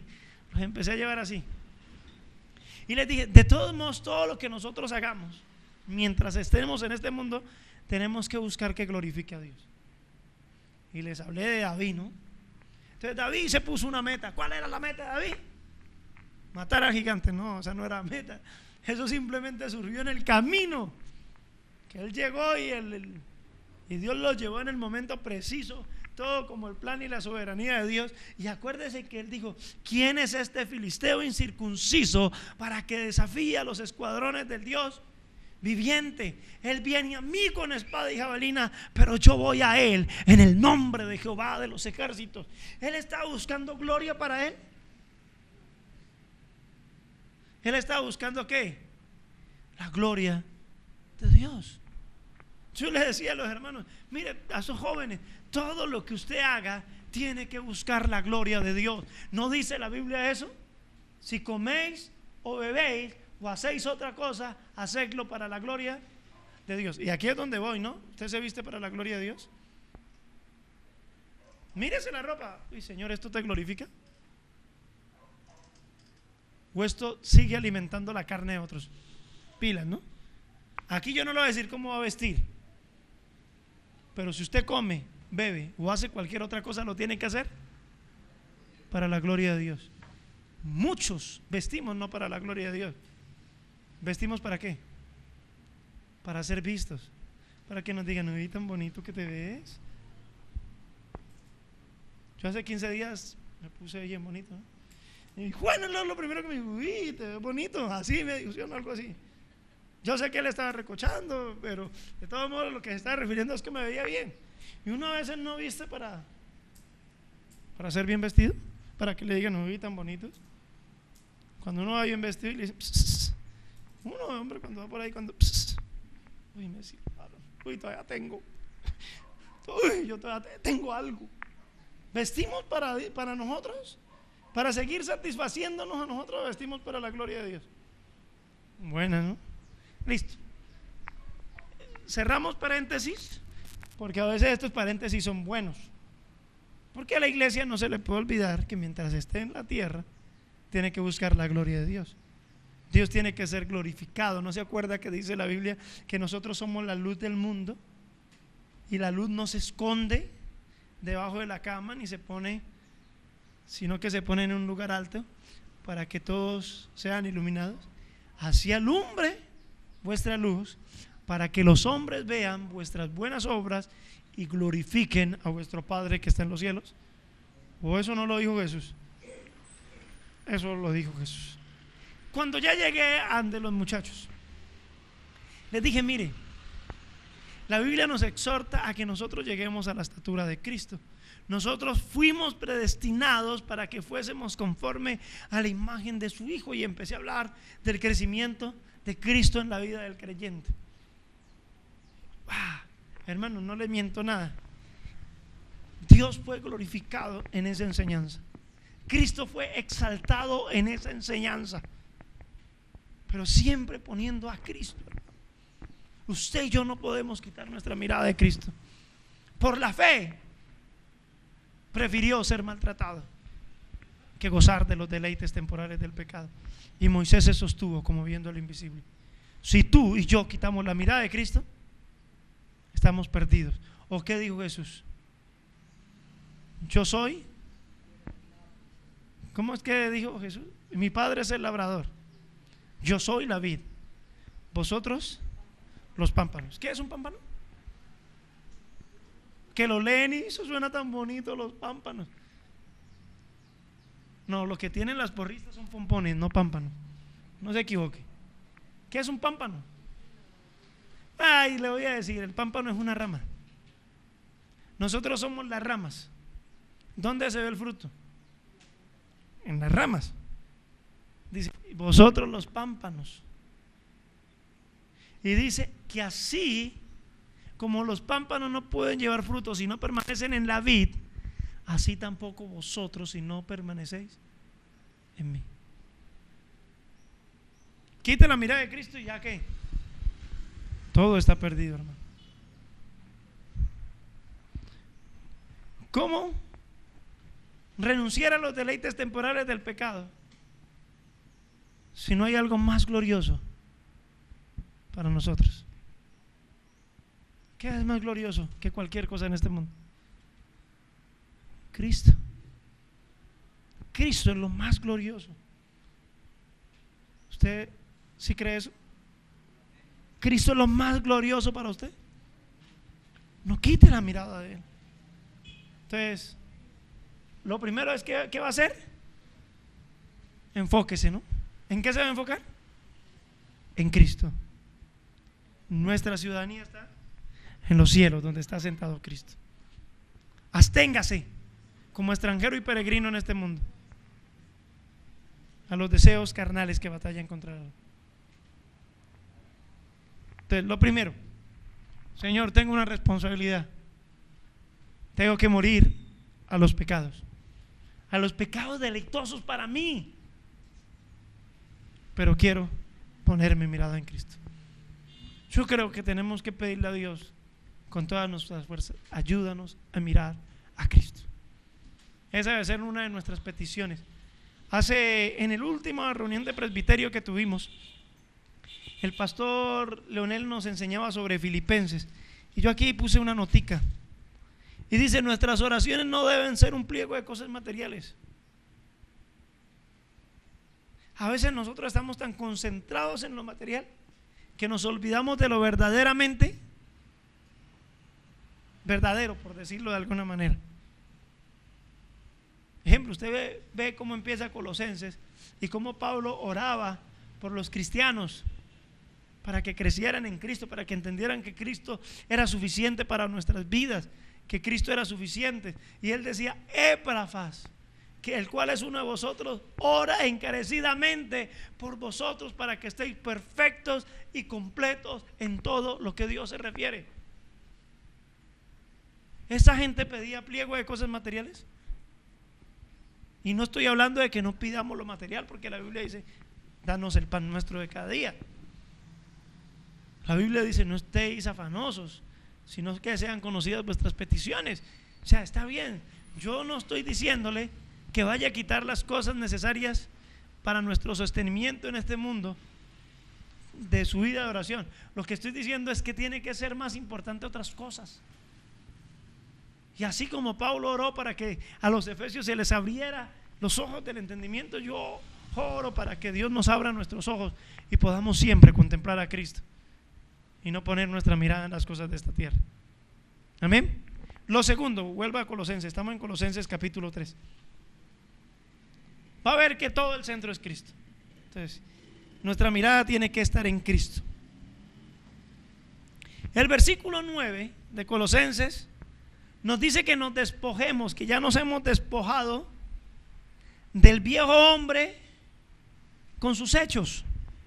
Y les dije, de todos modos, todo lo que nosotros hagamos mientras estemos en este mundo, tenemos que buscar que glorifique a Dios. Y les hablé de David, ¿no? Entonces David se puso una meta. ¿Cuál era la meta de David? Matar al gigante. No, esa no era meta. Eso simplemente surgió en el camino, que él llegó y Dios lo llevó en el momento preciso, todo como el plan y la soberanía de Dios. Y acuérdese que él dijo, ¿quién es este filisteo incircunciso para que desafíe a los escuadrones del Dios viviente? Él viene a mí con espada y jabalina, pero yo voy a él en el nombre de Jehová de los ejércitos. Él estaba buscando gloria para él. Él estaba buscando ¿qué? La gloria de Dios. Yo les decía a los hermanos, mire, a esos jóvenes, todo lo que usted haga tiene que buscar la gloria de Dios. ¿No dice la Biblia eso? Si coméis o bebéis o hacéis otra cosa, hacedlo para la gloria de Dios. Y aquí es donde voy, ¿no? ¿Usted se viste para la gloria de Dios? Mírese la ropa. Uy, Señor, ¿esto te glorifica? ¿O esto sigue alimentando la carne de otros? Pilas, ¿no? Aquí yo no le voy a decir cómo va a vestir, pero si usted come, bebe o hace cualquier otra cosa, lo tiene que hacer para la gloria de Dios. Muchos vestimos no para la gloria de Dios. ¿Vestimos para qué? Para ser vistos, para que nos digan, uy, tan bonito que te ves. Yo hace 15 días me puse bien bonito, ¿no? Y Juan es lo primero que me dijo, uy, te ves bonito, así me dijo, ¿sí o no? Algo así. Yo sé que él estaba recochando, pero de todos modos lo que se estaba refiriendo es que me veía bien. Y uno a veces no viste para ser bien vestido, para que le digan, no vi tan bonitos. Cuando uno va bien vestido y le dicen, pss, uno, hombre, cuando va por ahí, cuando pss, uy, me silbaron, uy, todavía tengo, uy, yo todavía tengo algo. Vestimos para nosotros, para seguir satisfaciéndonos a nosotros, vestimos para la gloria de Dios. Buena, ¿no? Listo. Cerramos paréntesis, porque a veces estos paréntesis son buenos. Porque a la iglesia no se le puede olvidar que mientras esté en la tierra, tiene que buscar la gloria de Dios. Dios tiene que ser glorificado. ¿No se acuerda que dice la Biblia que nosotros somos la luz del mundo? Y la luz no se esconde debajo de la cama ni se pone, sino que se pone en un lugar alto para que todos sean iluminados. Así alumbre vuestra luz para que los hombres vean vuestras buenas obras y glorifiquen a vuestro Padre que está en los cielos. ¿O eso no lo dijo Jesús? Eso lo dijo Jesús. Cuando ya llegué ante los muchachos, les dije, mire, la Biblia nos exhorta a que nosotros lleguemos a la estatura de Cristo. Nosotros fuimos predestinados para que fuésemos conforme a la imagen de su Hijo. Y empecé a hablar del crecimiento de Cristo en la vida del creyente. Hermano, no les miento nada. Dios fue glorificado en esa enseñanza. Cristo fue exaltado en esa enseñanza, pero siempre poniendo a Cristo. Usted y yo no podemos quitar nuestra mirada de Cristo. Por la fe prefirió ser maltratado que gozar de los deleites temporales del pecado. Y Moisés se sostuvo como viendo lo invisible. Si tú y yo quitamos la mirada de Cristo, estamos perdidos. ¿O qué dijo Jesús? Yo soy, ¿cómo es que dijo Jesús? Mi Padre es el labrador, yo soy la vid, vosotros los pámpanos. ¿Qué es un pámpano? Que lo leen y eso suena tan bonito, los pámpanos. No, lo que tienen las porristas son pompones, no pámpanos. No se equivoque. ¿Qué es un pámpano? Ay, le voy a decir, el pámpano es una rama. Nosotros somos las ramas. ¿Dónde se ve el fruto? En las ramas. Dice, vosotros los pámpanos. Y dice que así como los pámpanos no pueden llevar frutos si no permanecen en la vid, así tampoco vosotros si no permanecéis en mí. Quite la mirada de Cristo y ya que todo está perdido, hermano. ¿Cómo renunciar a los deleites temporales del pecado si no hay algo más glorioso para nosotros? ¿Qué es más glorioso que cualquier cosa en este mundo? Cristo. Cristo es lo más glorioso. ¿Usted sí cree eso? ¿Cristo es lo más glorioso para usted? No quite la mirada de Él. Entonces, lo primero es que, ¿qué va a hacer? Enfóquese, ¿no? ¿En qué se va a enfocar? En Cristo. Nuestra ciudadanía está en los cielos, donde está sentado Cristo. Absténgase como extranjero y peregrino en este mundo a los deseos carnales que batallan contra él. Entonces, lo primero, Señor, tengo una responsabilidad. Tengo que morir a los pecados deleitosos para mí, pero quiero poner mi mirada en Cristo. Yo creo que tenemos que pedirle a Dios con todas nuestras fuerzas, ayúdanos a mirar a Cristo. Esa debe ser una de nuestras peticiones. En el último reunión de presbiterio que tuvimos, el pastor Leonel nos enseñaba sobre Filipenses, y yo aquí puse una notica y dice: nuestras oraciones no deben ser un pliego de cosas materiales. A veces nosotros estamos tan concentrados en lo material que nos olvidamos de lo verdaderamente verdadero, por decirlo de alguna manera. Ejemplo, usted ve cómo empieza Colosenses y cómo Pablo oraba por los cristianos para que crecieran en Cristo, para que entendieran que Cristo era suficiente para nuestras vidas, que Cristo era suficiente. Y él decía: Epafras, que el cual es uno de vosotros, ora encarecidamente por vosotros para que estéis perfectos y completos en todo lo que Dios se refiere. Esa gente pedía pliego de cosas materiales. Y no estoy hablando de que no pidamos lo material, porque la Biblia dice: danos el pan nuestro de cada día. La Biblia dice: no estéis afanosos, sino que sean conocidas vuestras peticiones. O sea, está bien. Yo no estoy diciéndole que vaya a quitar las cosas necesarias para nuestro sostenimiento en este mundo de su vida de oración. Lo que estoy diciendo es que tiene que ser más importante otras cosas. Y así como Pablo oró para que a los efesios se les abriera los ojos del entendimiento, yo oro para que Dios nos abra nuestros ojos y podamos siempre contemplar a Cristo y no poner nuestra mirada en las cosas de esta tierra. Amén. Lo segundo, vuelva a Colosenses. Estamos en Colosenses capítulo 3. Va a ver que todo el centro es Cristo. Entonces, nuestra mirada tiene que estar en Cristo. El versículo 9 de Colosenses nos dice que nos despojemos, que ya nos hemos despojado del viejo hombre con sus hechos.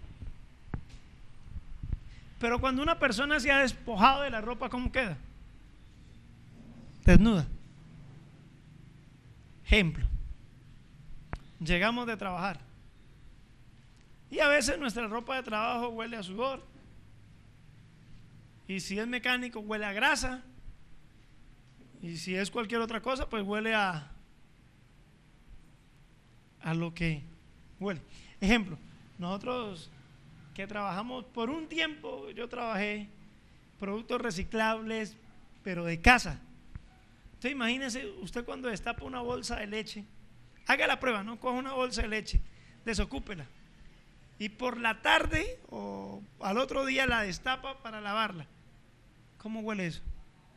Pero cuando una persona se ha despojado de la ropa, ¿cómo queda? Desnuda. Ejemplo: llegamos de trabajar y a veces nuestra ropa de trabajo huele a sudor, y si es mecánico huele a grasa, y si es cualquier otra cosa pues huele a lo que huele. Ejemplo: nosotros que trabajamos por un tiempo, yo trabajé productos reciclables pero de casa. Entonces imagínese usted cuando destapa una bolsa de leche, haga la prueba, ¿no? Coja una bolsa de leche, desocúpela y por la tarde o al otro día la destapa para lavarla. ¿Cómo huele eso?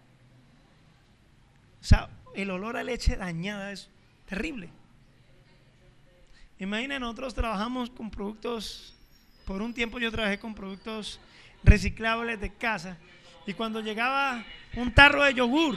O sea, el olor a leche dañada es terrible. Imaginen, nosotros trabajamos con productos, por un tiempo yo trabajé con productos reciclables de casa, y cuando llegaba un tarro de yogur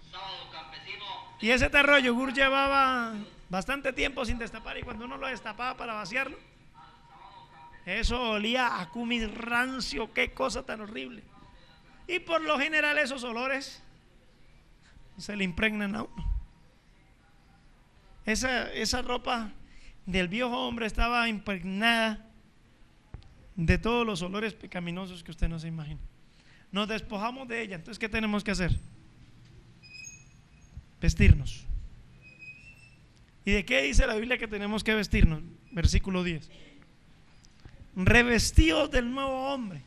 y ese tarro de yogur llevaba bastante tiempo sin destapar, y cuando uno lo destapaba para vaciarlo, eso olía a cumis rancio. Qué cosa tan horrible. Y por lo general esos olores se le impregnan a uno. Esa ropa del viejo hombre estaba impregnada de todos los olores pecaminosos que usted no se imagina. Nos despojamos de ella. Entonces, ¿qué tenemos que hacer? Vestirnos. ¿Y de qué dice la Biblia que tenemos que vestirnos? Versículo 10: revestidos del nuevo hombre,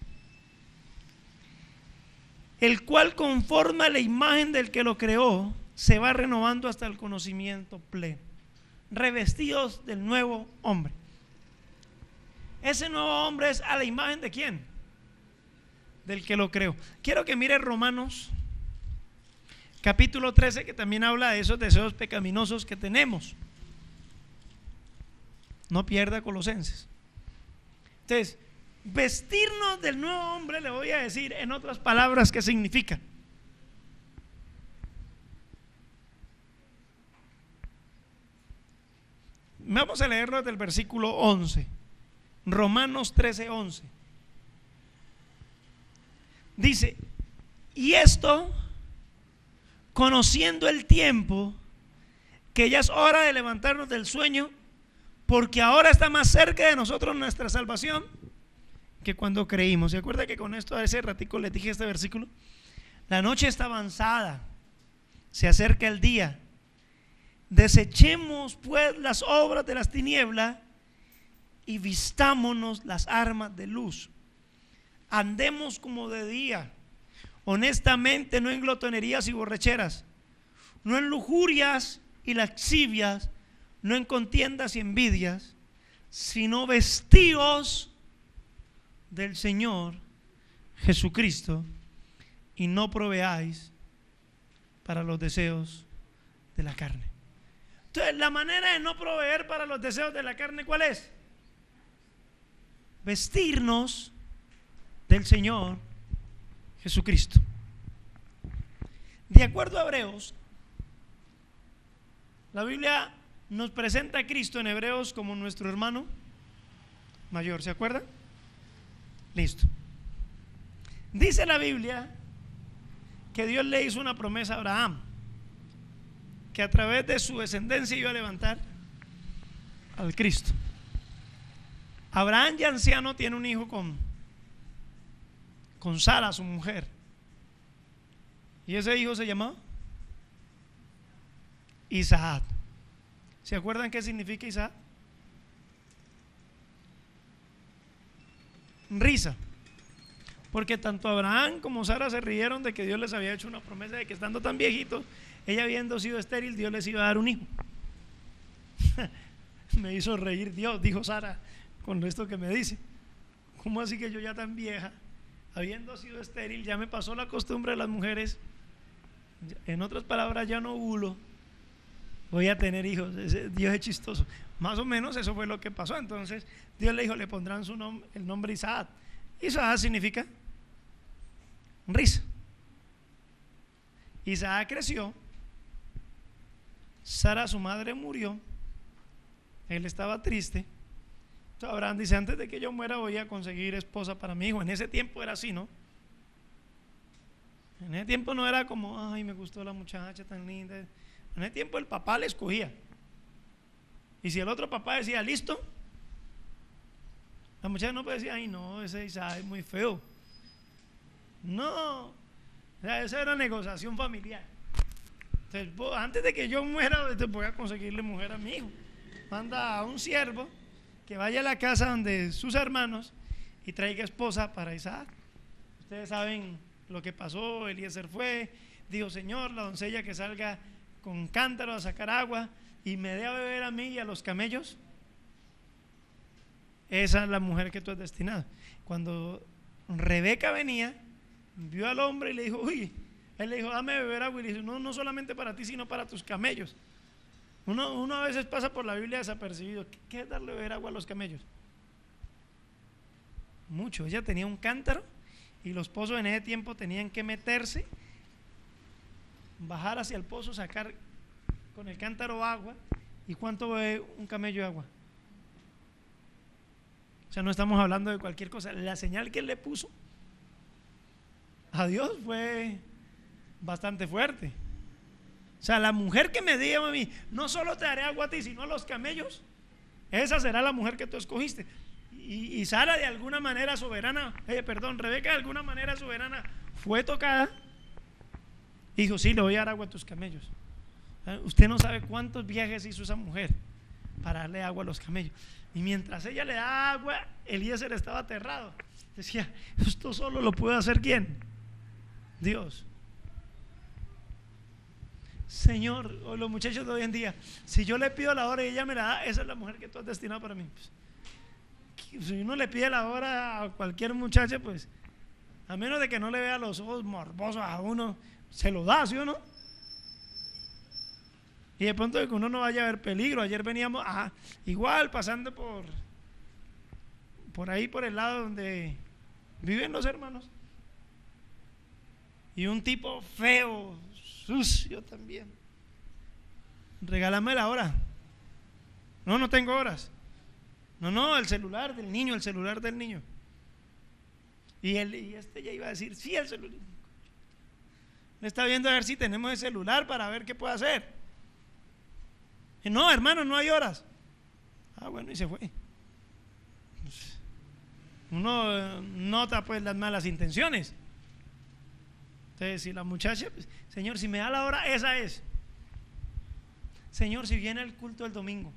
el cual conforme a la imagen del que lo creó se va renovando hasta el conocimiento pleno. Revestidos del nuevo hombre. Ese nuevo hombre es a la imagen de ¿quién? Del que lo creó. Quiero que mire Romanos capítulo 13, que también habla de esos deseos pecaminosos que tenemos. No pierda Colosenses. Entonces, vestirnos del nuevo hombre, le voy a decir en otras palabras qué significa. Vamos a leerlo desde el versículo 11. Romanos 13:11. Dice: y esto, conociendo el tiempo, que ya es hora de levantarnos del sueño, porque ahora está más cerca de nosotros nuestra salvación que cuando creímos. ¿Se acuerda que con esto hace ratico les dije este versículo? La noche está avanzada, se acerca el día. Desechemos pues las obras de las tinieblas y vistámonos las armas de luz. Andemos como de día, honestamente, no en glotonerías y borracheras, no en lujurias y lascivias, no en contiendas y envidias, sino vestidos del Señor Jesucristo, y no proveáis para los deseos de la carne. Entonces, la manera de no proveer para los deseos de la carne, ¿cuál es? Vestirnos del Señor Jesucristo. De acuerdo a Hebreos, la Biblia nos presenta a Cristo en Hebreos como nuestro hermano mayor, ¿se acuerdan? Listo. Dice la Biblia que Dios le hizo una promesa a Abraham, que a través de su descendencia iba a levantar al Cristo. Abraham, ya anciano, tiene un hijo con Sara, su mujer, y ese hijo se llamaba Isaac. ¿Se acuerdan qué significa Isaac? Risa. Porque tanto Abraham como Sara se rieron de que Dios les había hecho una promesa de que estando tan viejitos, ella habiendo sido estéril, Dios les iba a dar un hijo. Me hizo reír Dios, dijo Sara, con esto que me dice. ¿Cómo así que yo ya tan vieja, habiendo sido estéril, ya me pasó la costumbre de las mujeres? En otras palabras, ya no ovulo, voy a tener hijos. Dios es chistoso. Más o menos eso fue lo que pasó. Entonces Dios le dijo, le pondrán el nombre Isaac. Isaac significa risa. Isaac creció, Sara su madre murió, él estaba triste. Entonces Abraham dice, antes de que yo muera voy a conseguir esposa para mi hijo. En ese tiempo era así, ¿no? En ese tiempo no era como, ay, me gustó la muchacha tan linda. En ese tiempo el papá le escogía, y si el otro papá decía listo, la muchacha no puede decir, ay no, ese Isaac es muy feo. No, o sea, esa era negociación familiar. Entonces, antes de que yo muera, voy a conseguirle mujer a mi hijo. Manda a un siervo que vaya a la casa donde sus hermanos y traiga esposa para Isaac. Ustedes saben lo que pasó. Eliezer fue, dijo, Señor, la doncella que salga con cántaro a sacar agua y me dé a beber a mí y a los camellos, esa es la mujer que tú has destinado. Cuando Rebeca venía, vio al hombre y le dijo, uy, él le dijo, dame beber agua, y le dijo, no, no solamente para ti, sino para tus camellos. Uno a veces pasa por la Biblia desapercibido. ¿Qué es darle beber agua a los camellos? Mucho. Ella tenía un cántaro y los pozos en ese tiempo tenían que meterse, bajar hacia el pozo, sacar con el cántaro agua. ¿Y cuánto bebe un camello de agua? O sea, no estamos hablando de cualquier cosa. La señal que él le puso a Dios fue bastante fuerte. O sea, la mujer que me diga a mí, no solo te daré agua a ti, sino a los camellos, esa será la mujer que tú escogiste. Y Sara de alguna manera soberana, Rebeca de alguna manera soberana fue tocada y dijo, sí, le voy a dar agua a tus camellos. Usted no sabe cuántos viajes hizo esa mujer para darle agua a los camellos. Y mientras ella le da agua, Eliezer estaba aterrado. Decía, esto solo lo puede hacer ¿quién? Dios. Señor, o los muchachos de hoy en día, si yo le pido la hora y ella me la da, esa es la mujer que tú has destinado para mí. Pues, si uno le pide la hora a cualquier muchacha, pues a menos de que no le vea los ojos morbosos a uno, se lo da, ¿sí o no? Y de pronto de que uno no vaya a ver peligro. Ayer veníamos igual pasando por ahí, por el lado donde viven los hermanos, y un tipo feo, sucio también. Regálame la hora. No tengo horas. No, el celular del niño, Y este ya iba a decir, sí, el celular. Me está viendo a ver si tenemos el celular para ver qué puede hacer. Y no, hermano, no hay horas. Bueno, y se fue. Uno nota pues las malas intenciones. Entonces, si la muchacha, pues, Señor, si me da la hora, esa es. Señor, si viene el culto el domingo.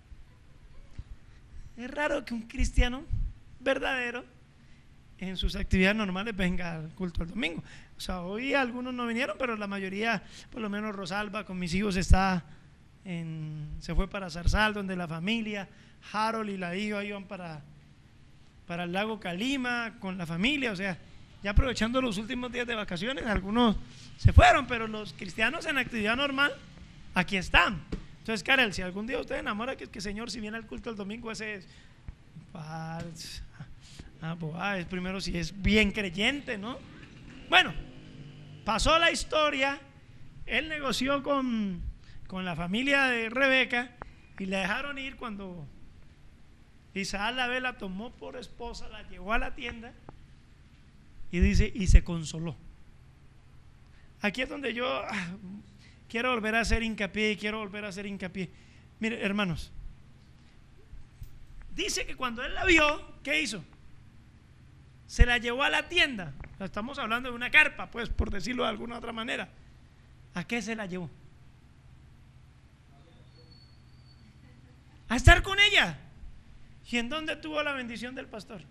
Es raro que un cristiano verdadero en sus actividades normales venga al culto el domingo. O sea, hoy algunos no vinieron, pero la mayoría, por lo menos Rosalba con mis hijos se fue para Zarzal, donde la familia, Harold y la hija iban para el lago Calima con la familia. O sea, ya aprovechando los últimos días de vacaciones, algunos se fueron, pero los cristianos en actividad normal aquí están. Entonces, Karel, si algún día usted enamora que Señor, si viene al culto el domingo, ese es. Es primero si es bien creyente, ¿no? Bueno, pasó la historia. Él negoció con la familia de Rebeca y la dejaron ir. Cuando Isaac la tomó por esposa, la llevó a la tienda y dice, y se consoló. Aquí es donde yo quiero volver a hacer hincapié. Mire, hermanos, dice que cuando él la vio, ¿qué hizo? Se la llevó a la tienda. Estamos hablando de una carpa, pues, por decirlo de alguna otra manera. ¿A qué se la llevó? A estar con ella. ¿Y en dónde tuvo la bendición del pastor?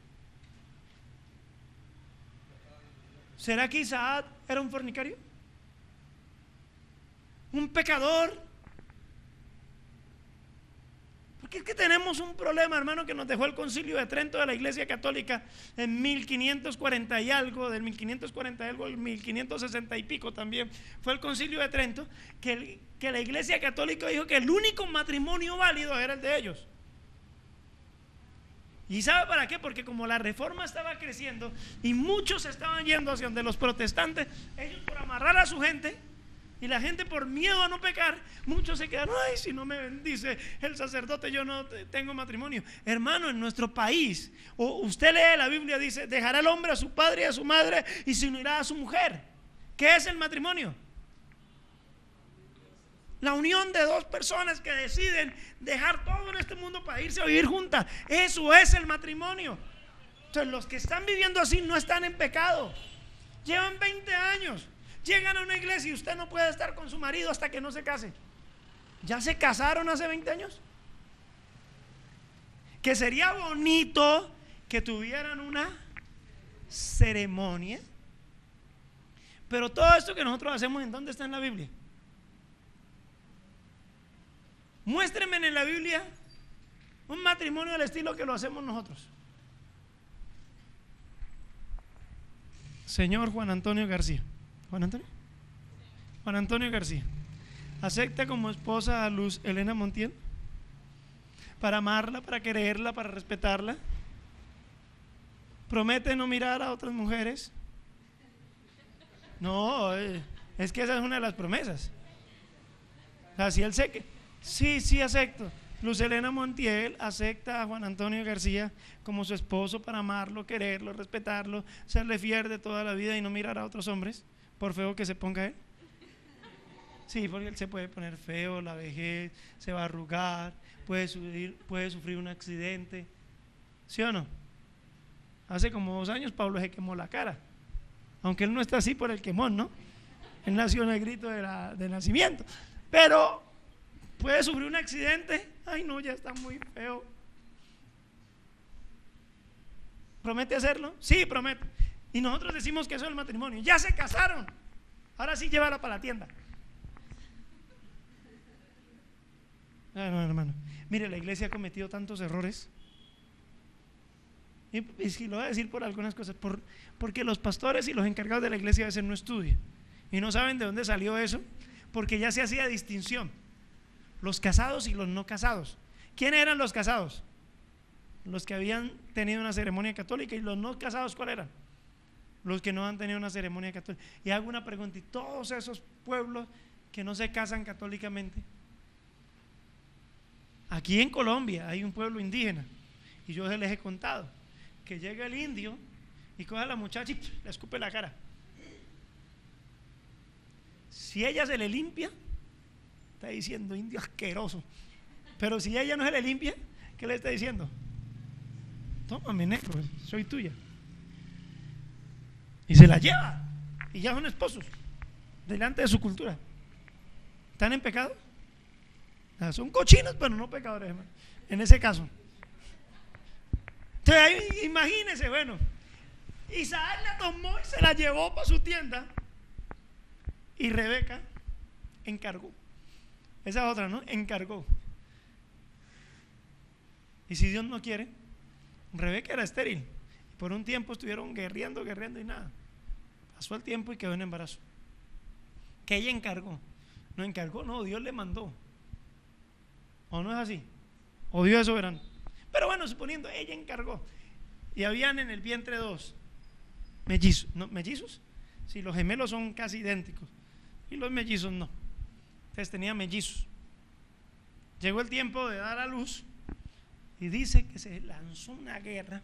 ¿Será que Isaac era un fornicario? ¿Un pecador? Porque es que tenemos un problema, hermano, que nos dejó el Concilio de Trento de la Iglesia Católica en 1540 y algo, del 1540 y algo, el 1560 y pico también fue el Concilio de Trento, que la Iglesia Católica dijo que el único matrimonio válido era el de ellos. ¿Y sabe para qué? Porque como la reforma estaba creciendo y muchos estaban yendo hacia donde los protestantes, ellos por amarrar a su gente, y la gente por miedo a no pecar, muchos se quedaron, ay, si no me bendice el sacerdote, yo no tengo matrimonio. Hermano, en nuestro país, usted lee la Biblia, dice, dejará el hombre a su padre y a su madre y se unirá a su mujer. ¿Qué es el matrimonio? La unión de dos personas que deciden dejar todo en este mundo para irse a vivir juntas. Eso es el matrimonio. Entonces los que están viviendo así no están en pecado. Llevan 20 años. Llegan a una iglesia y usted no puede estar con su marido hasta que no se case. ¿Ya se casaron hace 20 años? Que sería bonito que tuvieran una ceremonia. Pero todo esto que nosotros hacemos, ¿en dónde está en la Biblia? Muéstrenme en la Biblia un matrimonio del estilo que lo hacemos nosotros. Señor Juan Antonio García. ¿Juan Antonio García acepta como esposa a Luz Elena Montiel para amarla, para quererla, para respetarla. Promete no mirar a otras mujeres. No, es que esa es una de las promesas. Así él sé que sí acepto. Luz Elena Montiel acepta a Juan Antonio García como su esposo para amarlo, quererlo, respetarlo, serle fiel de toda la vida y no mirar a otros hombres por feo que se ponga él. Sí, porque él se puede poner feo, la vejez, se va a arrugar, puede sufrir un accidente. ¿Sí o no? Hace como 2 años Pablo se quemó la cara, aunque él no está así por el quemón, ¿no? Él nació negrito de nacimiento, pero puede sufrir un accidente. Ay no, ya está muy feo. ¿Promete hacerlo? Sí, promete. Y nosotros decimos que eso es el matrimonio. Ya se casaron, ahora sí llévala para la tienda. No, hermano, mire, la iglesia ha cometido tantos errores. Y si lo voy a decir por algunas cosas, porque los pastores y los encargados de la iglesia a veces no estudian y no saben de dónde salió eso, porque ya se hacía distinción, los casados y los no casados. ¿Quiénes eran los casados? Los que habían tenido una ceremonia católica. ¿Y los no casados cuál eran? Los que no han tenido una ceremonia católica. Y hago una pregunta: ¿y todos esos pueblos que no se casan católicamente? Aquí en Colombia hay un pueblo indígena, y yo les he contado que llega el indio y coge a la muchacha y le escupe la cara. Si ella se le limpia, está diciendo indio asqueroso. Pero si ella no se le limpia, ¿qué le está diciendo? Tómame, negro, soy tuya. Y se la lleva, y ya son esposos delante de su cultura. ¿Están en pecado? Son cochinos, pero no pecadores, hermano, en ese caso. Entonces, imagínense, bueno, Isaac la tomó y se la llevó para su tienda, y Rebeca encargó. Esa otra, ¿no? Encargó. Y si Dios no quiere, Rebeca era estéril. Por un tiempo estuvieron guerreando y nada. Pasó el tiempo y quedó en embarazo. Que ella encargó. No encargó, no, Dios le mandó. ¿O no es así? ¿O Dios es soberano? Pero bueno, suponiendo, ella encargó. y habían en el vientre dos mellizos. ¿No? ¿Mellizos? Sí, los gemelos son casi idénticos y los mellizos no. Entonces tenía mellizos. Llegó el tiempo de dar a luz y dice que se lanzó una guerra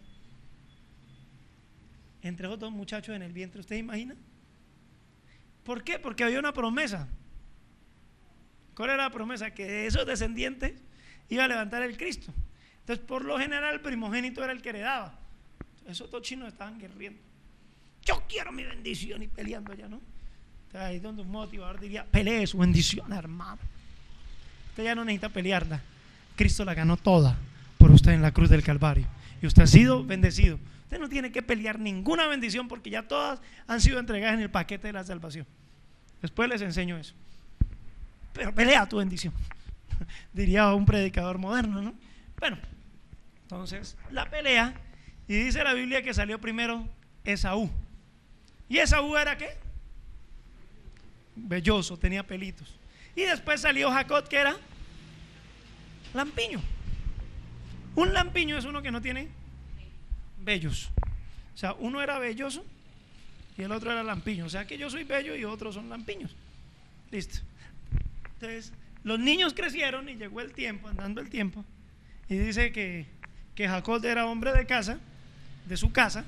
entre esos dos muchachos en el vientre. ¿Usted imagina? ¿Por qué? Porque había una promesa. ¿Cuál era la promesa? Que de esos descendientes iba a levantar el Cristo. Entonces, por lo general, el primogénito era el que heredaba. Esos dos chinos estaban guerriendo. Yo quiero mi bendición y peleando allá, ¿no? Entonces, ahí es donde un motivador diría: pelee su bendición, hermano. Usted ya no necesita pelearla. Cristo la ganó toda por usted en la cruz del Calvario. Y usted ha sido bendecido. Usted no tiene que pelear ninguna bendición porque ya todas han sido entregadas en el paquete de la salvación. Después les enseño eso. Pero pelea tu bendición, diría un predicador moderno, ¿no? Bueno, entonces la pelea, y dice la Biblia que salió primero Esaú. ¿Y Esaú era qué? Velloso, tenía pelitos. Y después salió Jacob, que era lampiño. Un lampiño es uno que no tiene vellos. O sea, uno era velloso y el otro era lampiño. O sea que yo soy bello y otros son lampiños. Listo. Entonces, los niños crecieron y llegó el tiempo, andando el tiempo, y dice que Jacob era hombre de casa, de su casa,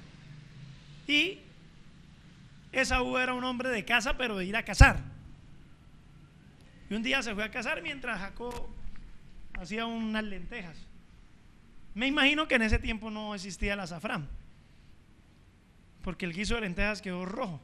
y Esaú era un hombre de casa, pero de ir a cazar. Y un día se fue a cazar mientras Jacob hacía unas lentejas. Me imagino que en ese tiempo no existía el azafrán, porque el guiso de lentejas quedó rojo.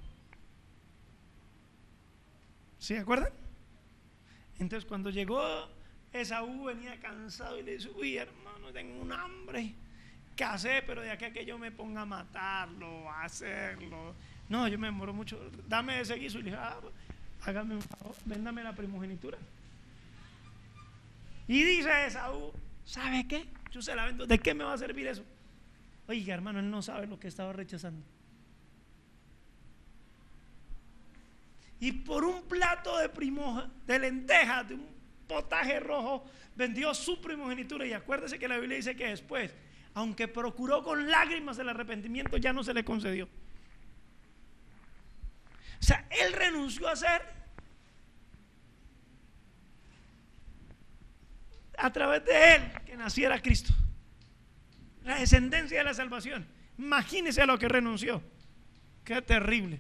¿Sí acuerdan? Entonces, cuando llegó Esaú, venía cansado y le dice: uy, hermano, tengo un hambre. Casé, pero de aquí a que yo me ponga a matarlo, a hacerlo. No, yo me demoro mucho. Dame ese guiso. Y le dije: hágame un favor, véndame la primogenitura. Y dice Esaú: ¿sabe qué? Yo se la vendo. ¿De qué me va a servir eso? Oiga, hermano, él no sabe lo que estaba rechazando. Y por un plato de lentejas, de un potaje rojo, vendió su primogenitura. Y acuérdese que la Biblia dice que después, aunque procuró con lágrimas el arrepentimiento, ya no se le concedió. O sea, él renunció a ser, a través de él, que naciera Cristo, la descendencia de la salvación. Imagínese a lo que renunció. Qué terrible.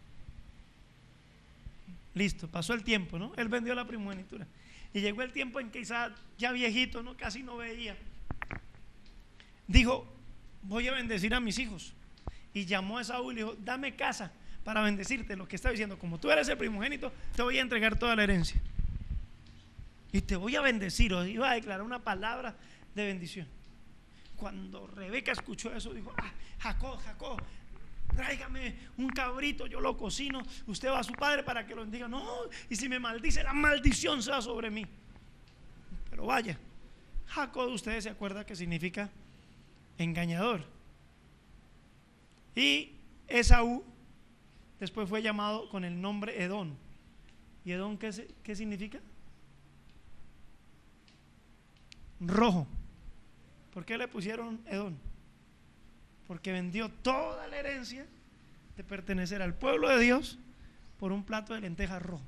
Listo, pasó el tiempo, ¿no? Él vendió la primogenitura. Y llegó el tiempo en que quizás ya viejito, ¿no? Casi no veía. Dijo: voy a bendecir a mis hijos. Y llamó a Esaú y le dijo: dame casa para bendecirte. Lo que está diciendo: como tú eres el primogénito, te voy a entregar toda la herencia. Y te voy a bendecir. O iba a declarar una palabra de bendición. Cuando Rebeca escuchó eso, dijo: Jacob, tráigame un cabrito, yo lo cocino, usted va a su padre para que lo bendiga. No, y si me maldice, la maldición se va sobre mí. Pero vaya, Jacob, ustedes se acuerdan que significa engañador. Y Esaú después fue llamado con el nombre Edom. ¿Y Edom qué significa? Rojo. ¿Por qué le pusieron Edom? Porque vendió toda la herencia de pertenecer al pueblo de Dios por un plato de lentejas rojo.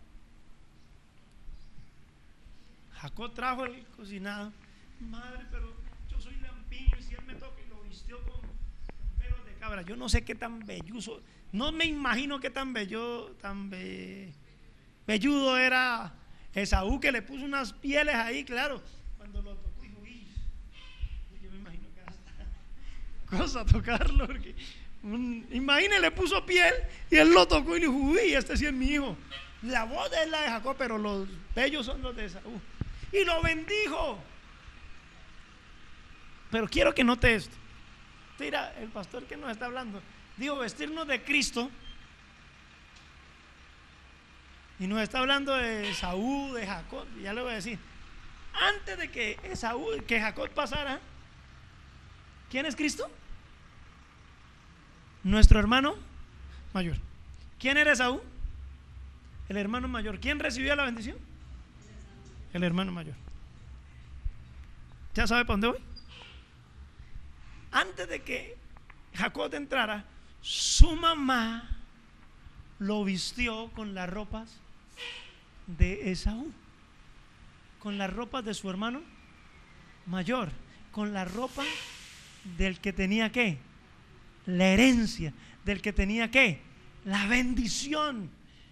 Jacob trajo el cocinado. Madre, pero yo soy lampiño, y si él me toca, y lo vistió con pelos de cabra. Yo no sé qué tan velludo, no me imagino qué tan velludo era Esaú, que le puso unas pieles ahí, claro. Cuando lo tocó, dijo: uy, yo me imagino que hasta cosa tocarlo, porque imagínese, le puso piel y él lo tocó y le dijo: uy, este sí es mi hijo. La voz es la de Jacob, pero los bellos son los de Esaú. Y lo bendijo. Pero quiero que note esto. Mira, el pastor que nos está hablando dijo: vestirnos de Cristo. Y nos está hablando de Esaú, de Jacob. Ya le voy a decir: antes de que Jacob pasara, ¿quién es Cristo? Nuestro hermano mayor. ¿Quién era Esaú? El hermano mayor. ¿Quién recibió la bendición? El hermano mayor. ¿Ya sabe para dónde voy? antes de que Jacob entrara, su mamá lo vistió con las ropas de Esaú, con las ropas de su hermano mayor, con la ropa del que tenía ¿qué? La herencia, del que tenía ¿qué? La bendición.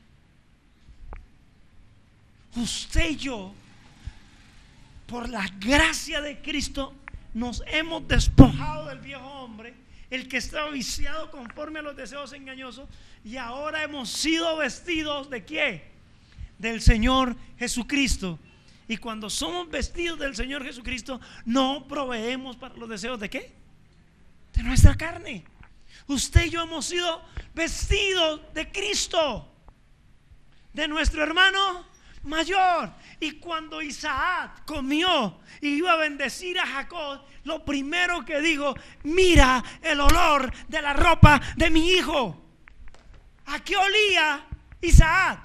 Usted y yo, por la gracia de Cristo, nos hemos despojado del viejo hombre, el que estaba viciado conforme a los deseos engañosos, y ahora hemos sido vestidos ¿de qué? Del Señor Jesucristo. Y cuando somos vestidos del Señor Jesucristo, no proveemos para los deseos ¿de qué? De nuestra carne. Usted y yo hemos sido vestidos de Cristo, de nuestro hermano mayor. Y cuando Isaac comió y iba a bendecir a Jacob, lo primero que dijo: mira el olor de la ropa de mi hijo. ¿A qué olía Isaac?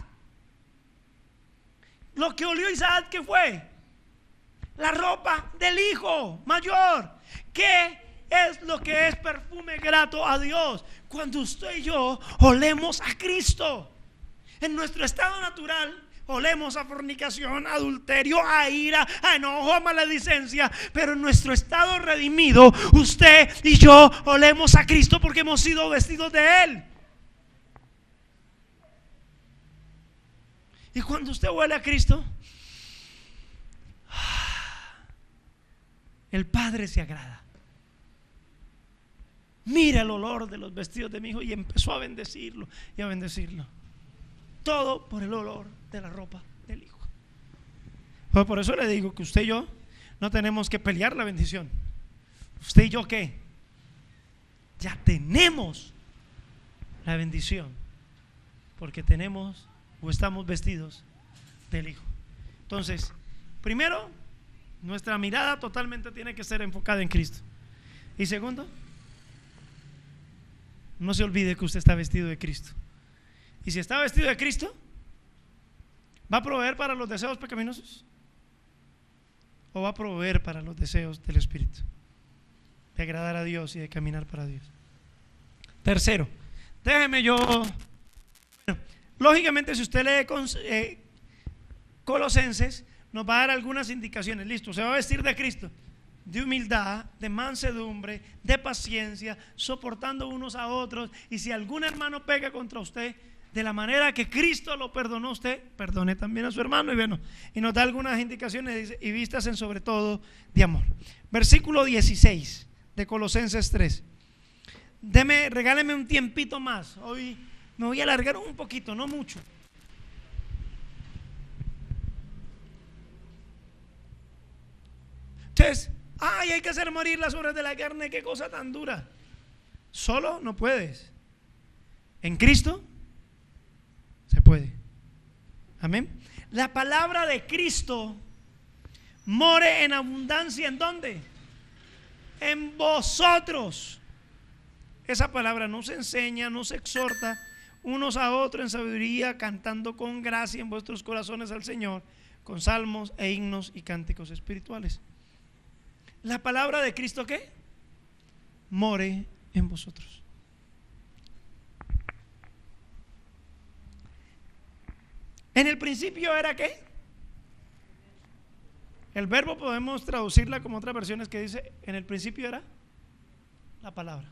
Lo que olió Isaac, ¿qué fue? La ropa del hijo mayor. ¿Qué es lo que es perfume grato a Dios? Cuando usted y yo olemos a Cristo. En nuestro estado natural olemos a fornicación, a adulterio, a ira, a enojo, a maledicencia. Pero en nuestro estado redimido, usted y yo olemos a Cristo porque hemos sido vestidos de Él. Y cuando usted huele a Cristo, el Padre se agrada. Mira el olor de los vestidos de mi hijo, y empezó a bendecirlo y a bendecirlo. Todo por el olor de la ropa del hijo. Pues por eso le digo que usted y yo no tenemos que pelear la bendición. Usted y yo ¿qué? Ya tenemos la bendición, porque tenemos o estamos vestidos del hijo. Entonces, primero, nuestra mirada totalmente tiene que ser enfocada en Cristo. Y segundo, no se olvide que usted está vestido de Cristo. Y si está vestido de Cristo, ¿va a proveer para los deseos pecaminosos? ¿O va a proveer para los deseos del Espíritu? De agradar a Dios y de caminar para Dios. Tercero, déjeme yo. Bueno, lógicamente, si usted lee Colosenses, nos va a dar algunas indicaciones. Listo, se va a vestir de Cristo, de humildad, de mansedumbre, de paciencia, soportando unos a otros. Y si algún hermano pega contra usted, de la manera que Cristo lo perdonó a usted, perdone también a su hermano. Y bueno, y nos da algunas indicaciones: y vístase sobre todo de amor. Versículo 16 de Colosenses 3. Regáleme un tiempito más. Hoy me voy a alargar un poquito, no mucho. Entonces, hay que hacer morir las obras de la carne. Qué cosa tan dura. Solo no puedes. En Cristo se puede. Amén. La palabra de Cristo more en abundancia. ¿En dónde? En vosotros. Esa palabra no se enseña, no se exhorta unos a otros en sabiduría, cantando con gracia en vuestros corazones al Señor, con salmos e himnos y cánticos espirituales. La palabra de Cristo, ¿qué? More en vosotros. En el principio era ¿qué? El verbo podemos traducirla como otras versiones que dice: en el principio era la palabra.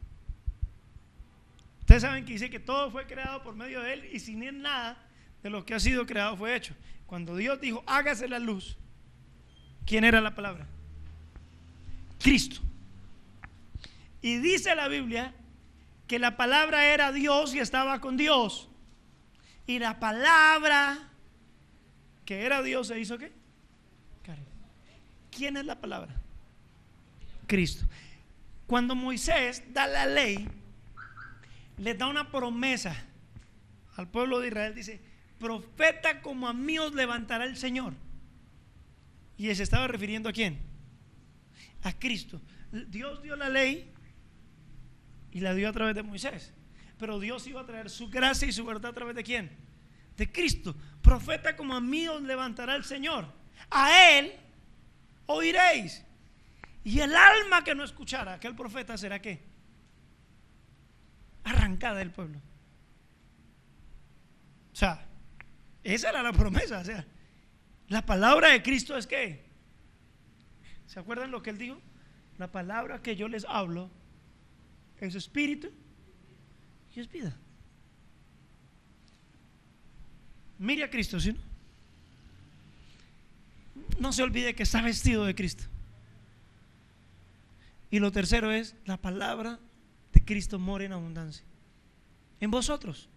Ustedes saben que dice que todo fue creado por medio de Él, y sin Él nada de lo que ha sido creado fue hecho. Cuando Dios dijo: hágase la luz, ¿quién era la palabra? Cristo. Y dice la Biblia que la palabra era Dios y estaba con Dios. Y la palabra que era Dios se hizo ¿qué? Carne. ¿Quién es la palabra? Cristo. Cuando Moisés da la ley, les da una promesa al pueblo de Israel. Dice: profeta como a mí os levantará el Señor. Y se estaba refiriendo ¿a quién? A Cristo. Dios dio la ley y la dio a través de Moisés, pero Dios iba a traer su gracia y su verdad a través de ¿quién? De Cristo. Profeta como a mí os levantará el Señor, a Él oiréis. Y el alma que no escuchara a aquel profeta será ¿qué? Arrancada del pueblo. O sea, esa era la promesa. O sea, la palabra de Cristo es ¿qué? ¿Se acuerdan lo que él dijo? La palabra que yo les hablo es espíritu y es vida. Mire a Cristo, ¿sí? No se olvide que está vestido de Cristo. Y lo tercero es: la palabra de Cristo mora en abundancia en vosotros.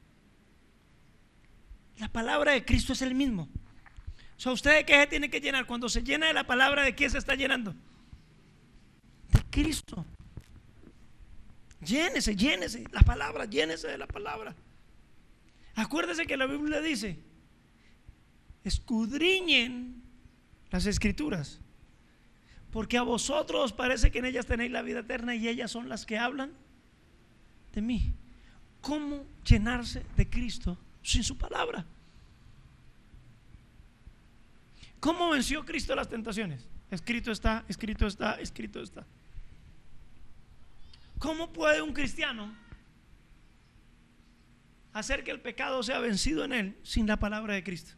La palabra de Cristo es el mismo. O sea, ¿usted de qué se tiene que llenar? Cuando se llena de la palabra, ¿de quién se está llenando? De Cristo. Llénese, llénese la palabra, llénese de la palabra. Acuérdese que la Biblia dice: escudriñen las escrituras, porque a vosotros os parece que en ellas tenéis la vida eterna y ellas son las que hablan de mí. ¿Cómo llenarse de Cristo sin su palabra? ¿Cómo venció Cristo las tentaciones? Escrito está, escrito está, escrito está. ¿Cómo puede un cristiano hacer que el pecado sea vencido en él sin la palabra de Cristo?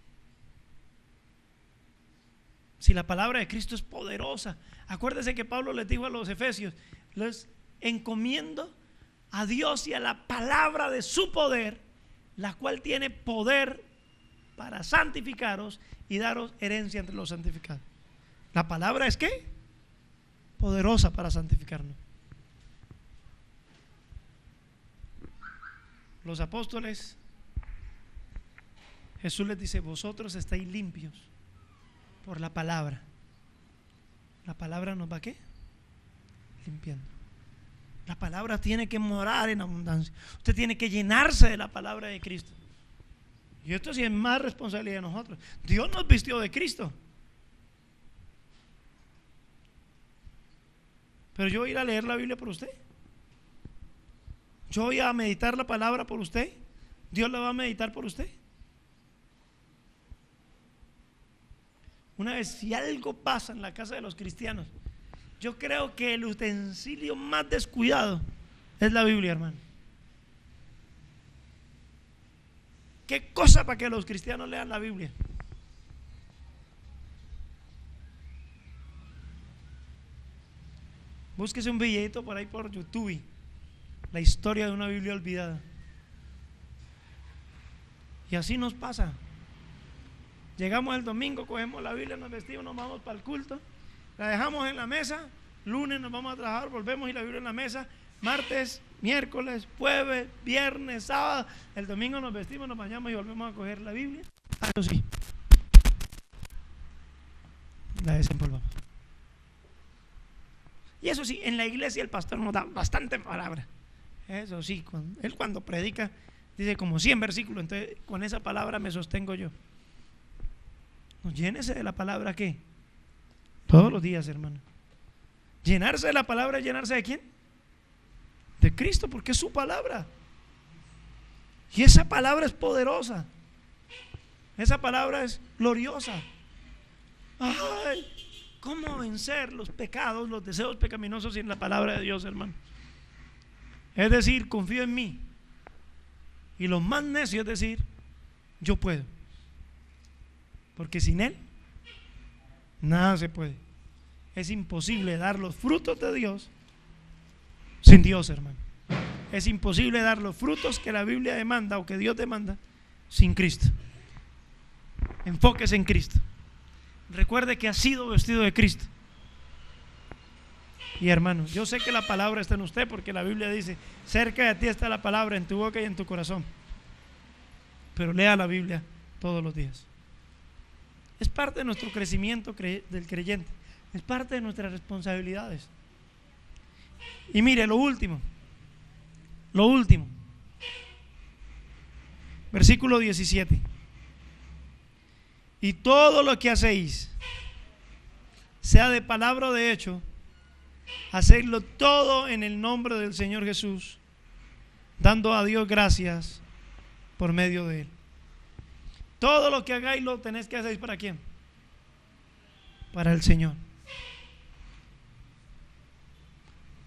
Si la palabra de Cristo es poderosa. Acuérdese que Pablo les dijo a los efesios: les encomiendo a Dios y a la palabra de su poder, la cual tiene poder para santificaros y daros herencia entre los santificados. La palabra es ¿qué? Poderosa para santificarnos. Los apóstoles, Jesús les dice: vosotros estáis limpios por la palabra. La palabra nos va ¿qué? Limpiando. La palabra tiene que morar en abundancia. Usted tiene que llenarse de la palabra de Cristo. Y esto sí es más responsabilidad de nosotros. Dios nos vistió de Cristo. Pero yo voy a ir a leer la Biblia por usted. Yo voy a meditar la palabra por usted. Dios la va a meditar por usted. Una vez, si algo pasa en la casa de los cristianos, yo creo que el utensilio más descuidado es la Biblia, hermano. ¿Qué cosa para que los cristianos lean la Biblia? Búsquese un billetito por ahí por YouTube: la historia de una Biblia olvidada. Y así nos pasa. Llegamos el domingo, cogemos la Biblia, nos vestimos, nos vamos para el culto, la dejamos en la mesa. Lunes nos vamos a trabajar, volvemos y la Biblia en la mesa. Martes, miércoles, jueves, viernes, sábado. El domingo nos vestimos, nos bañamos y volvemos a coger la Biblia. Eso sí, la desempolvamos. Y eso sí, en la iglesia el pastor nos da bastante palabra. Eso sí, él cuando predica dice como 100 versículos, entonces con esa palabra me sostengo yo. No, llénese de la palabra, ¿qué? Todos los días, hermano. Llenarse de la palabra es llenarse ¿de quién? De Cristo, porque es su palabra. Y esa palabra es poderosa. Esa palabra es gloriosa. Ay, ¿cómo vencer los pecados, los deseos pecaminosos sin la palabra de Dios, hermano? Es decir, confío en mí. Y lo más necio es decir: yo puedo. Porque sin Él nada se puede. Es imposible dar los frutos de Dios sin Dios, hermano. Es imposible dar los frutos que la Biblia demanda o que Dios demanda sin Cristo. Enfóquese en Cristo. Recuerde que ha sido vestido de Cristo. Y hermano, yo sé que la palabra está en usted, porque la Biblia dice: cerca de ti está la palabra, en tu boca y en tu corazón. Pero lea la Biblia todos los días. Es parte de nuestro crecimiento del creyente. Es parte de nuestras responsabilidades. Y mire, lo último. Versículo 17. Y todo lo que hacéis, sea de palabra o de hecho, hacedlo todo en el nombre del Señor Jesús, dando a Dios gracias por medio de Él. Todo lo que hagáis lo tenéis que hacer. ¿Para quién? Para el Señor.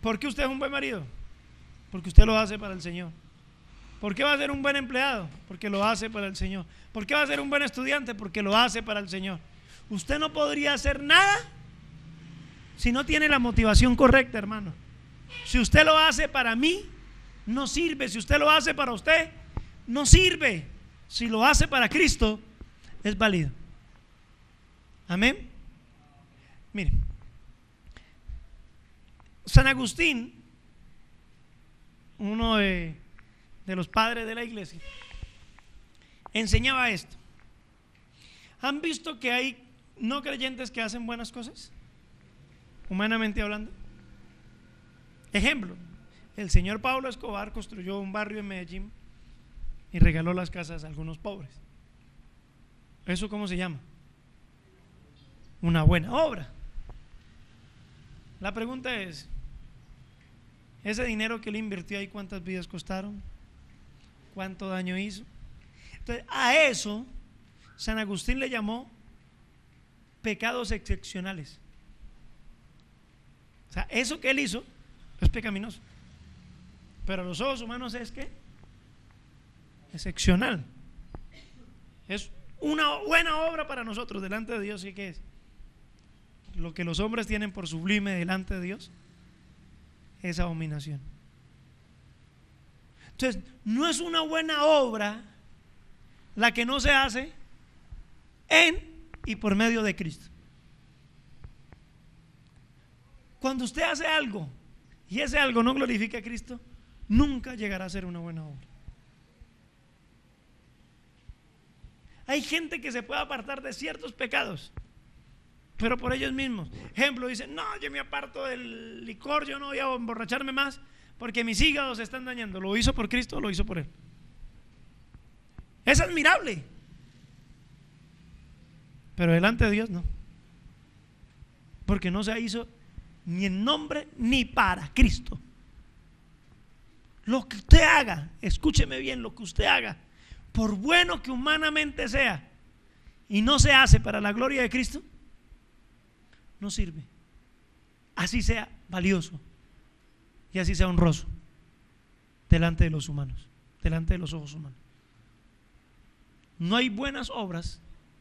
¿Por qué usted es un buen marido? Porque usted lo hace para el Señor. ¿Por qué va a ser un buen empleado? Porque lo hace para el Señor. ¿Por qué va a ser un buen estudiante? Porque lo hace para el Señor. Usted no podría hacer nada si no tiene la motivación correcta, hermano. Si usted lo hace para mí, no sirve. Si usted lo hace para usted, no sirve. Si lo hace para Cristo, es válido. Amén. Mire, San Agustín, uno de los padres de la iglesia, enseñaba esto. ¿Han visto que hay no creyentes que hacen buenas cosas? Humanamente hablando. Ejemplo, el señor Pablo Escobar construyó un barrio en Medellín y regaló las casas a algunos pobres. ¿Eso cómo se llama? Una buena obra. La pregunta es, ese dinero que él invirtió ahí, ¿cuántas vidas costaron? ¿Cuánto daño hizo? Entonces, a eso San Agustín le llamó pecados excepcionales. O sea, eso que él hizo es pecaminoso, pero a los ojos humanos es que excepcional. Es una buena obra para nosotros delante de Dios. ¿Sí que es? Lo que los hombres tienen por sublime delante de Dios es abominación. Entonces, no es una buena obra la que no se hace en y por medio de Cristo. Cuando usted hace algo y ese algo no glorifica a Cristo, nunca llegará a ser una buena obra. Hay gente que se puede apartar de ciertos pecados, pero por ellos mismos. Ejemplo, dicen, no, yo me aparto del licor, yo no voy a emborracharme más porque mis hígados se están dañando. ¿Lo hizo por Cristo o lo hizo por él? Es admirable, pero delante de Dios no, porque no se hizo ni en nombre ni para Cristo. Lo que usted haga, escúcheme bien, lo que usted haga, por bueno que humanamente sea, y no se hace para la gloria de Cristo, no sirve. Así sea valioso y así sea honroso delante de los humanos, delante de los ojos humanos. No hay buenas obras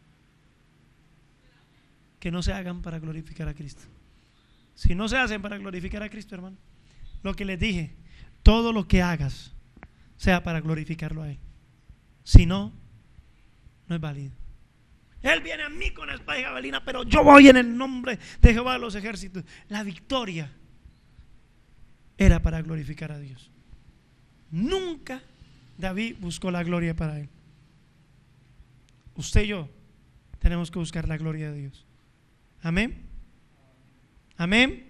que no se hagan para glorificar a Cristo. Si no se hacen para glorificar a Cristo, hermano, lo que les dije, todo lo que hagas sea para glorificarlo a Él. Si no, no es válido. Él viene a mí con espada y jabalina, pero yo voy en el nombre de Jehová de los ejércitos. La victoria era para glorificar a Dios. Nunca David buscó la gloria para él. Usted y yo tenemos que buscar la gloria de Dios. Amén. Amén.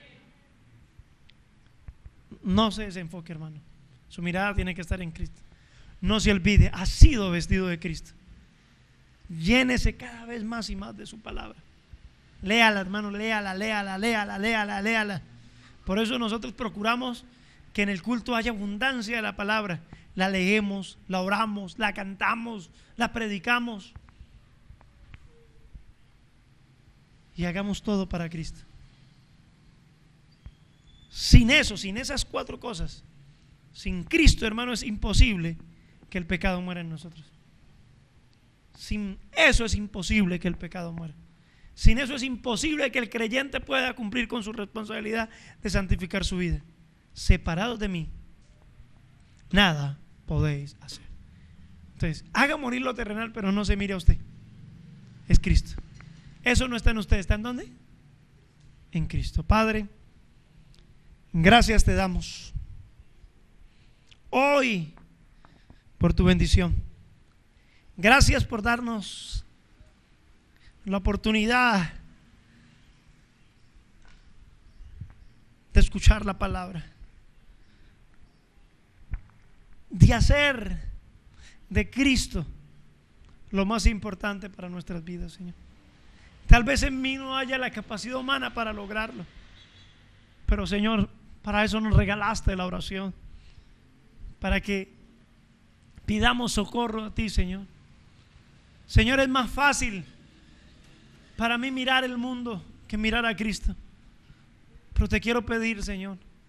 No se desenfoque, hermano. Su mirada tiene que estar en Cristo. No se olvide, ha sido vestido de Cristo. Llénese cada vez más y más de su palabra. Léala, hermano, léala. Por eso nosotros procuramos que en el culto haya abundancia de la palabra. La leemos, la oramos, la cantamos, la predicamos. Y hagamos todo para Cristo. Sin eso, sin esas cuatro cosas, sin Cristo, hermano, es imposible que el pecado muera en nosotros. Sin eso es imposible que el pecado muera. Sin eso es imposible que el creyente pueda cumplir con su responsabilidad de santificar su vida. Separados de mí, nada podéis hacer. Entonces, haga morir lo terrenal, pero no se mire a usted. Es Cristo. Eso no está en usted. ¿Está en dónde? En Cristo. Padre, gracias te damos hoy por tu bendición. Gracias por darnos la oportunidad de escuchar la palabra, de hacer de Cristo lo más importante para nuestras vidas, Señor. Tal vez en mí no haya la capacidad humana para lograrlo, pero Señor, para eso nos regalaste la oración, para que pidamos socorro a ti, Señor. Señor, es más fácil para mí mirar el mundo que mirar a Cristo, pero te quiero pedir, Señor,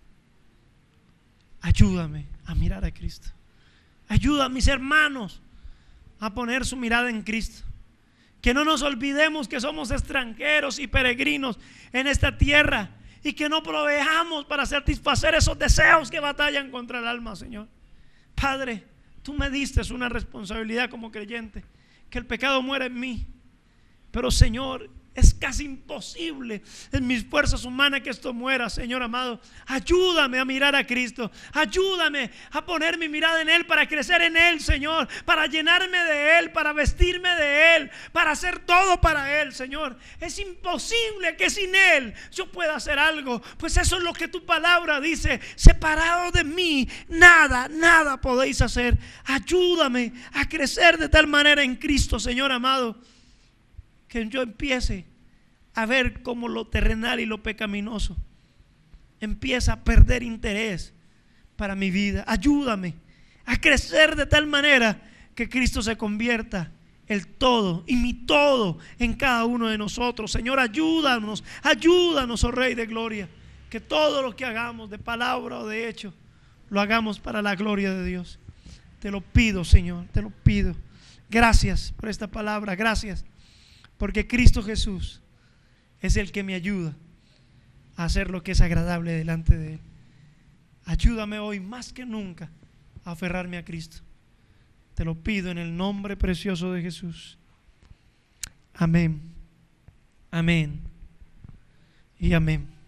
ayúdame a mirar a Cristo. Ayuda a mis hermanos a poner su mirada en Cristo. Que no nos olvidemos que somos extranjeros y peregrinos en esta tierra, y que no proveamos para satisfacer esos deseos que batallan contra el alma, Señor. Padre, tú me diste una responsabilidad como creyente, que el pecado muera en mí. Pero, Señor, es casi imposible en mis fuerzas humanas que esto muera, Señor amado. Ayúdame a mirar a Cristo. Ayúdame a poner mi mirada en Él, para crecer en Él, Señor, para llenarme de Él, para vestirme de Él, para hacer todo para Él, Señor. Es imposible que sin Él yo pueda hacer algo, pues eso es lo que tu palabra dice: separado de mí, nada, nada podéis hacer. Ayúdame a crecer de tal manera en Cristo, Señor amado, que yo empiece a ver cómo lo terrenal y lo pecaminoso empieza a perder interés para mi vida. Ayúdame a crecer de tal manera que Cristo se convierta el todo y mi todo en cada uno de nosotros. Señor, ayúdanos, ayúdanos, oh Rey de Gloria, que todo lo que hagamos de palabra o de hecho lo hagamos para la gloria de Dios. Te lo pido, Señor, te lo pido. Gracias por esta palabra, gracias porque Cristo Jesús es el que me ayuda a hacer lo que es agradable delante de Él. Ayúdame hoy más que nunca a aferrarme a Cristo. Te lo pido en el nombre precioso de Jesús. Amén. Amén. Y amén.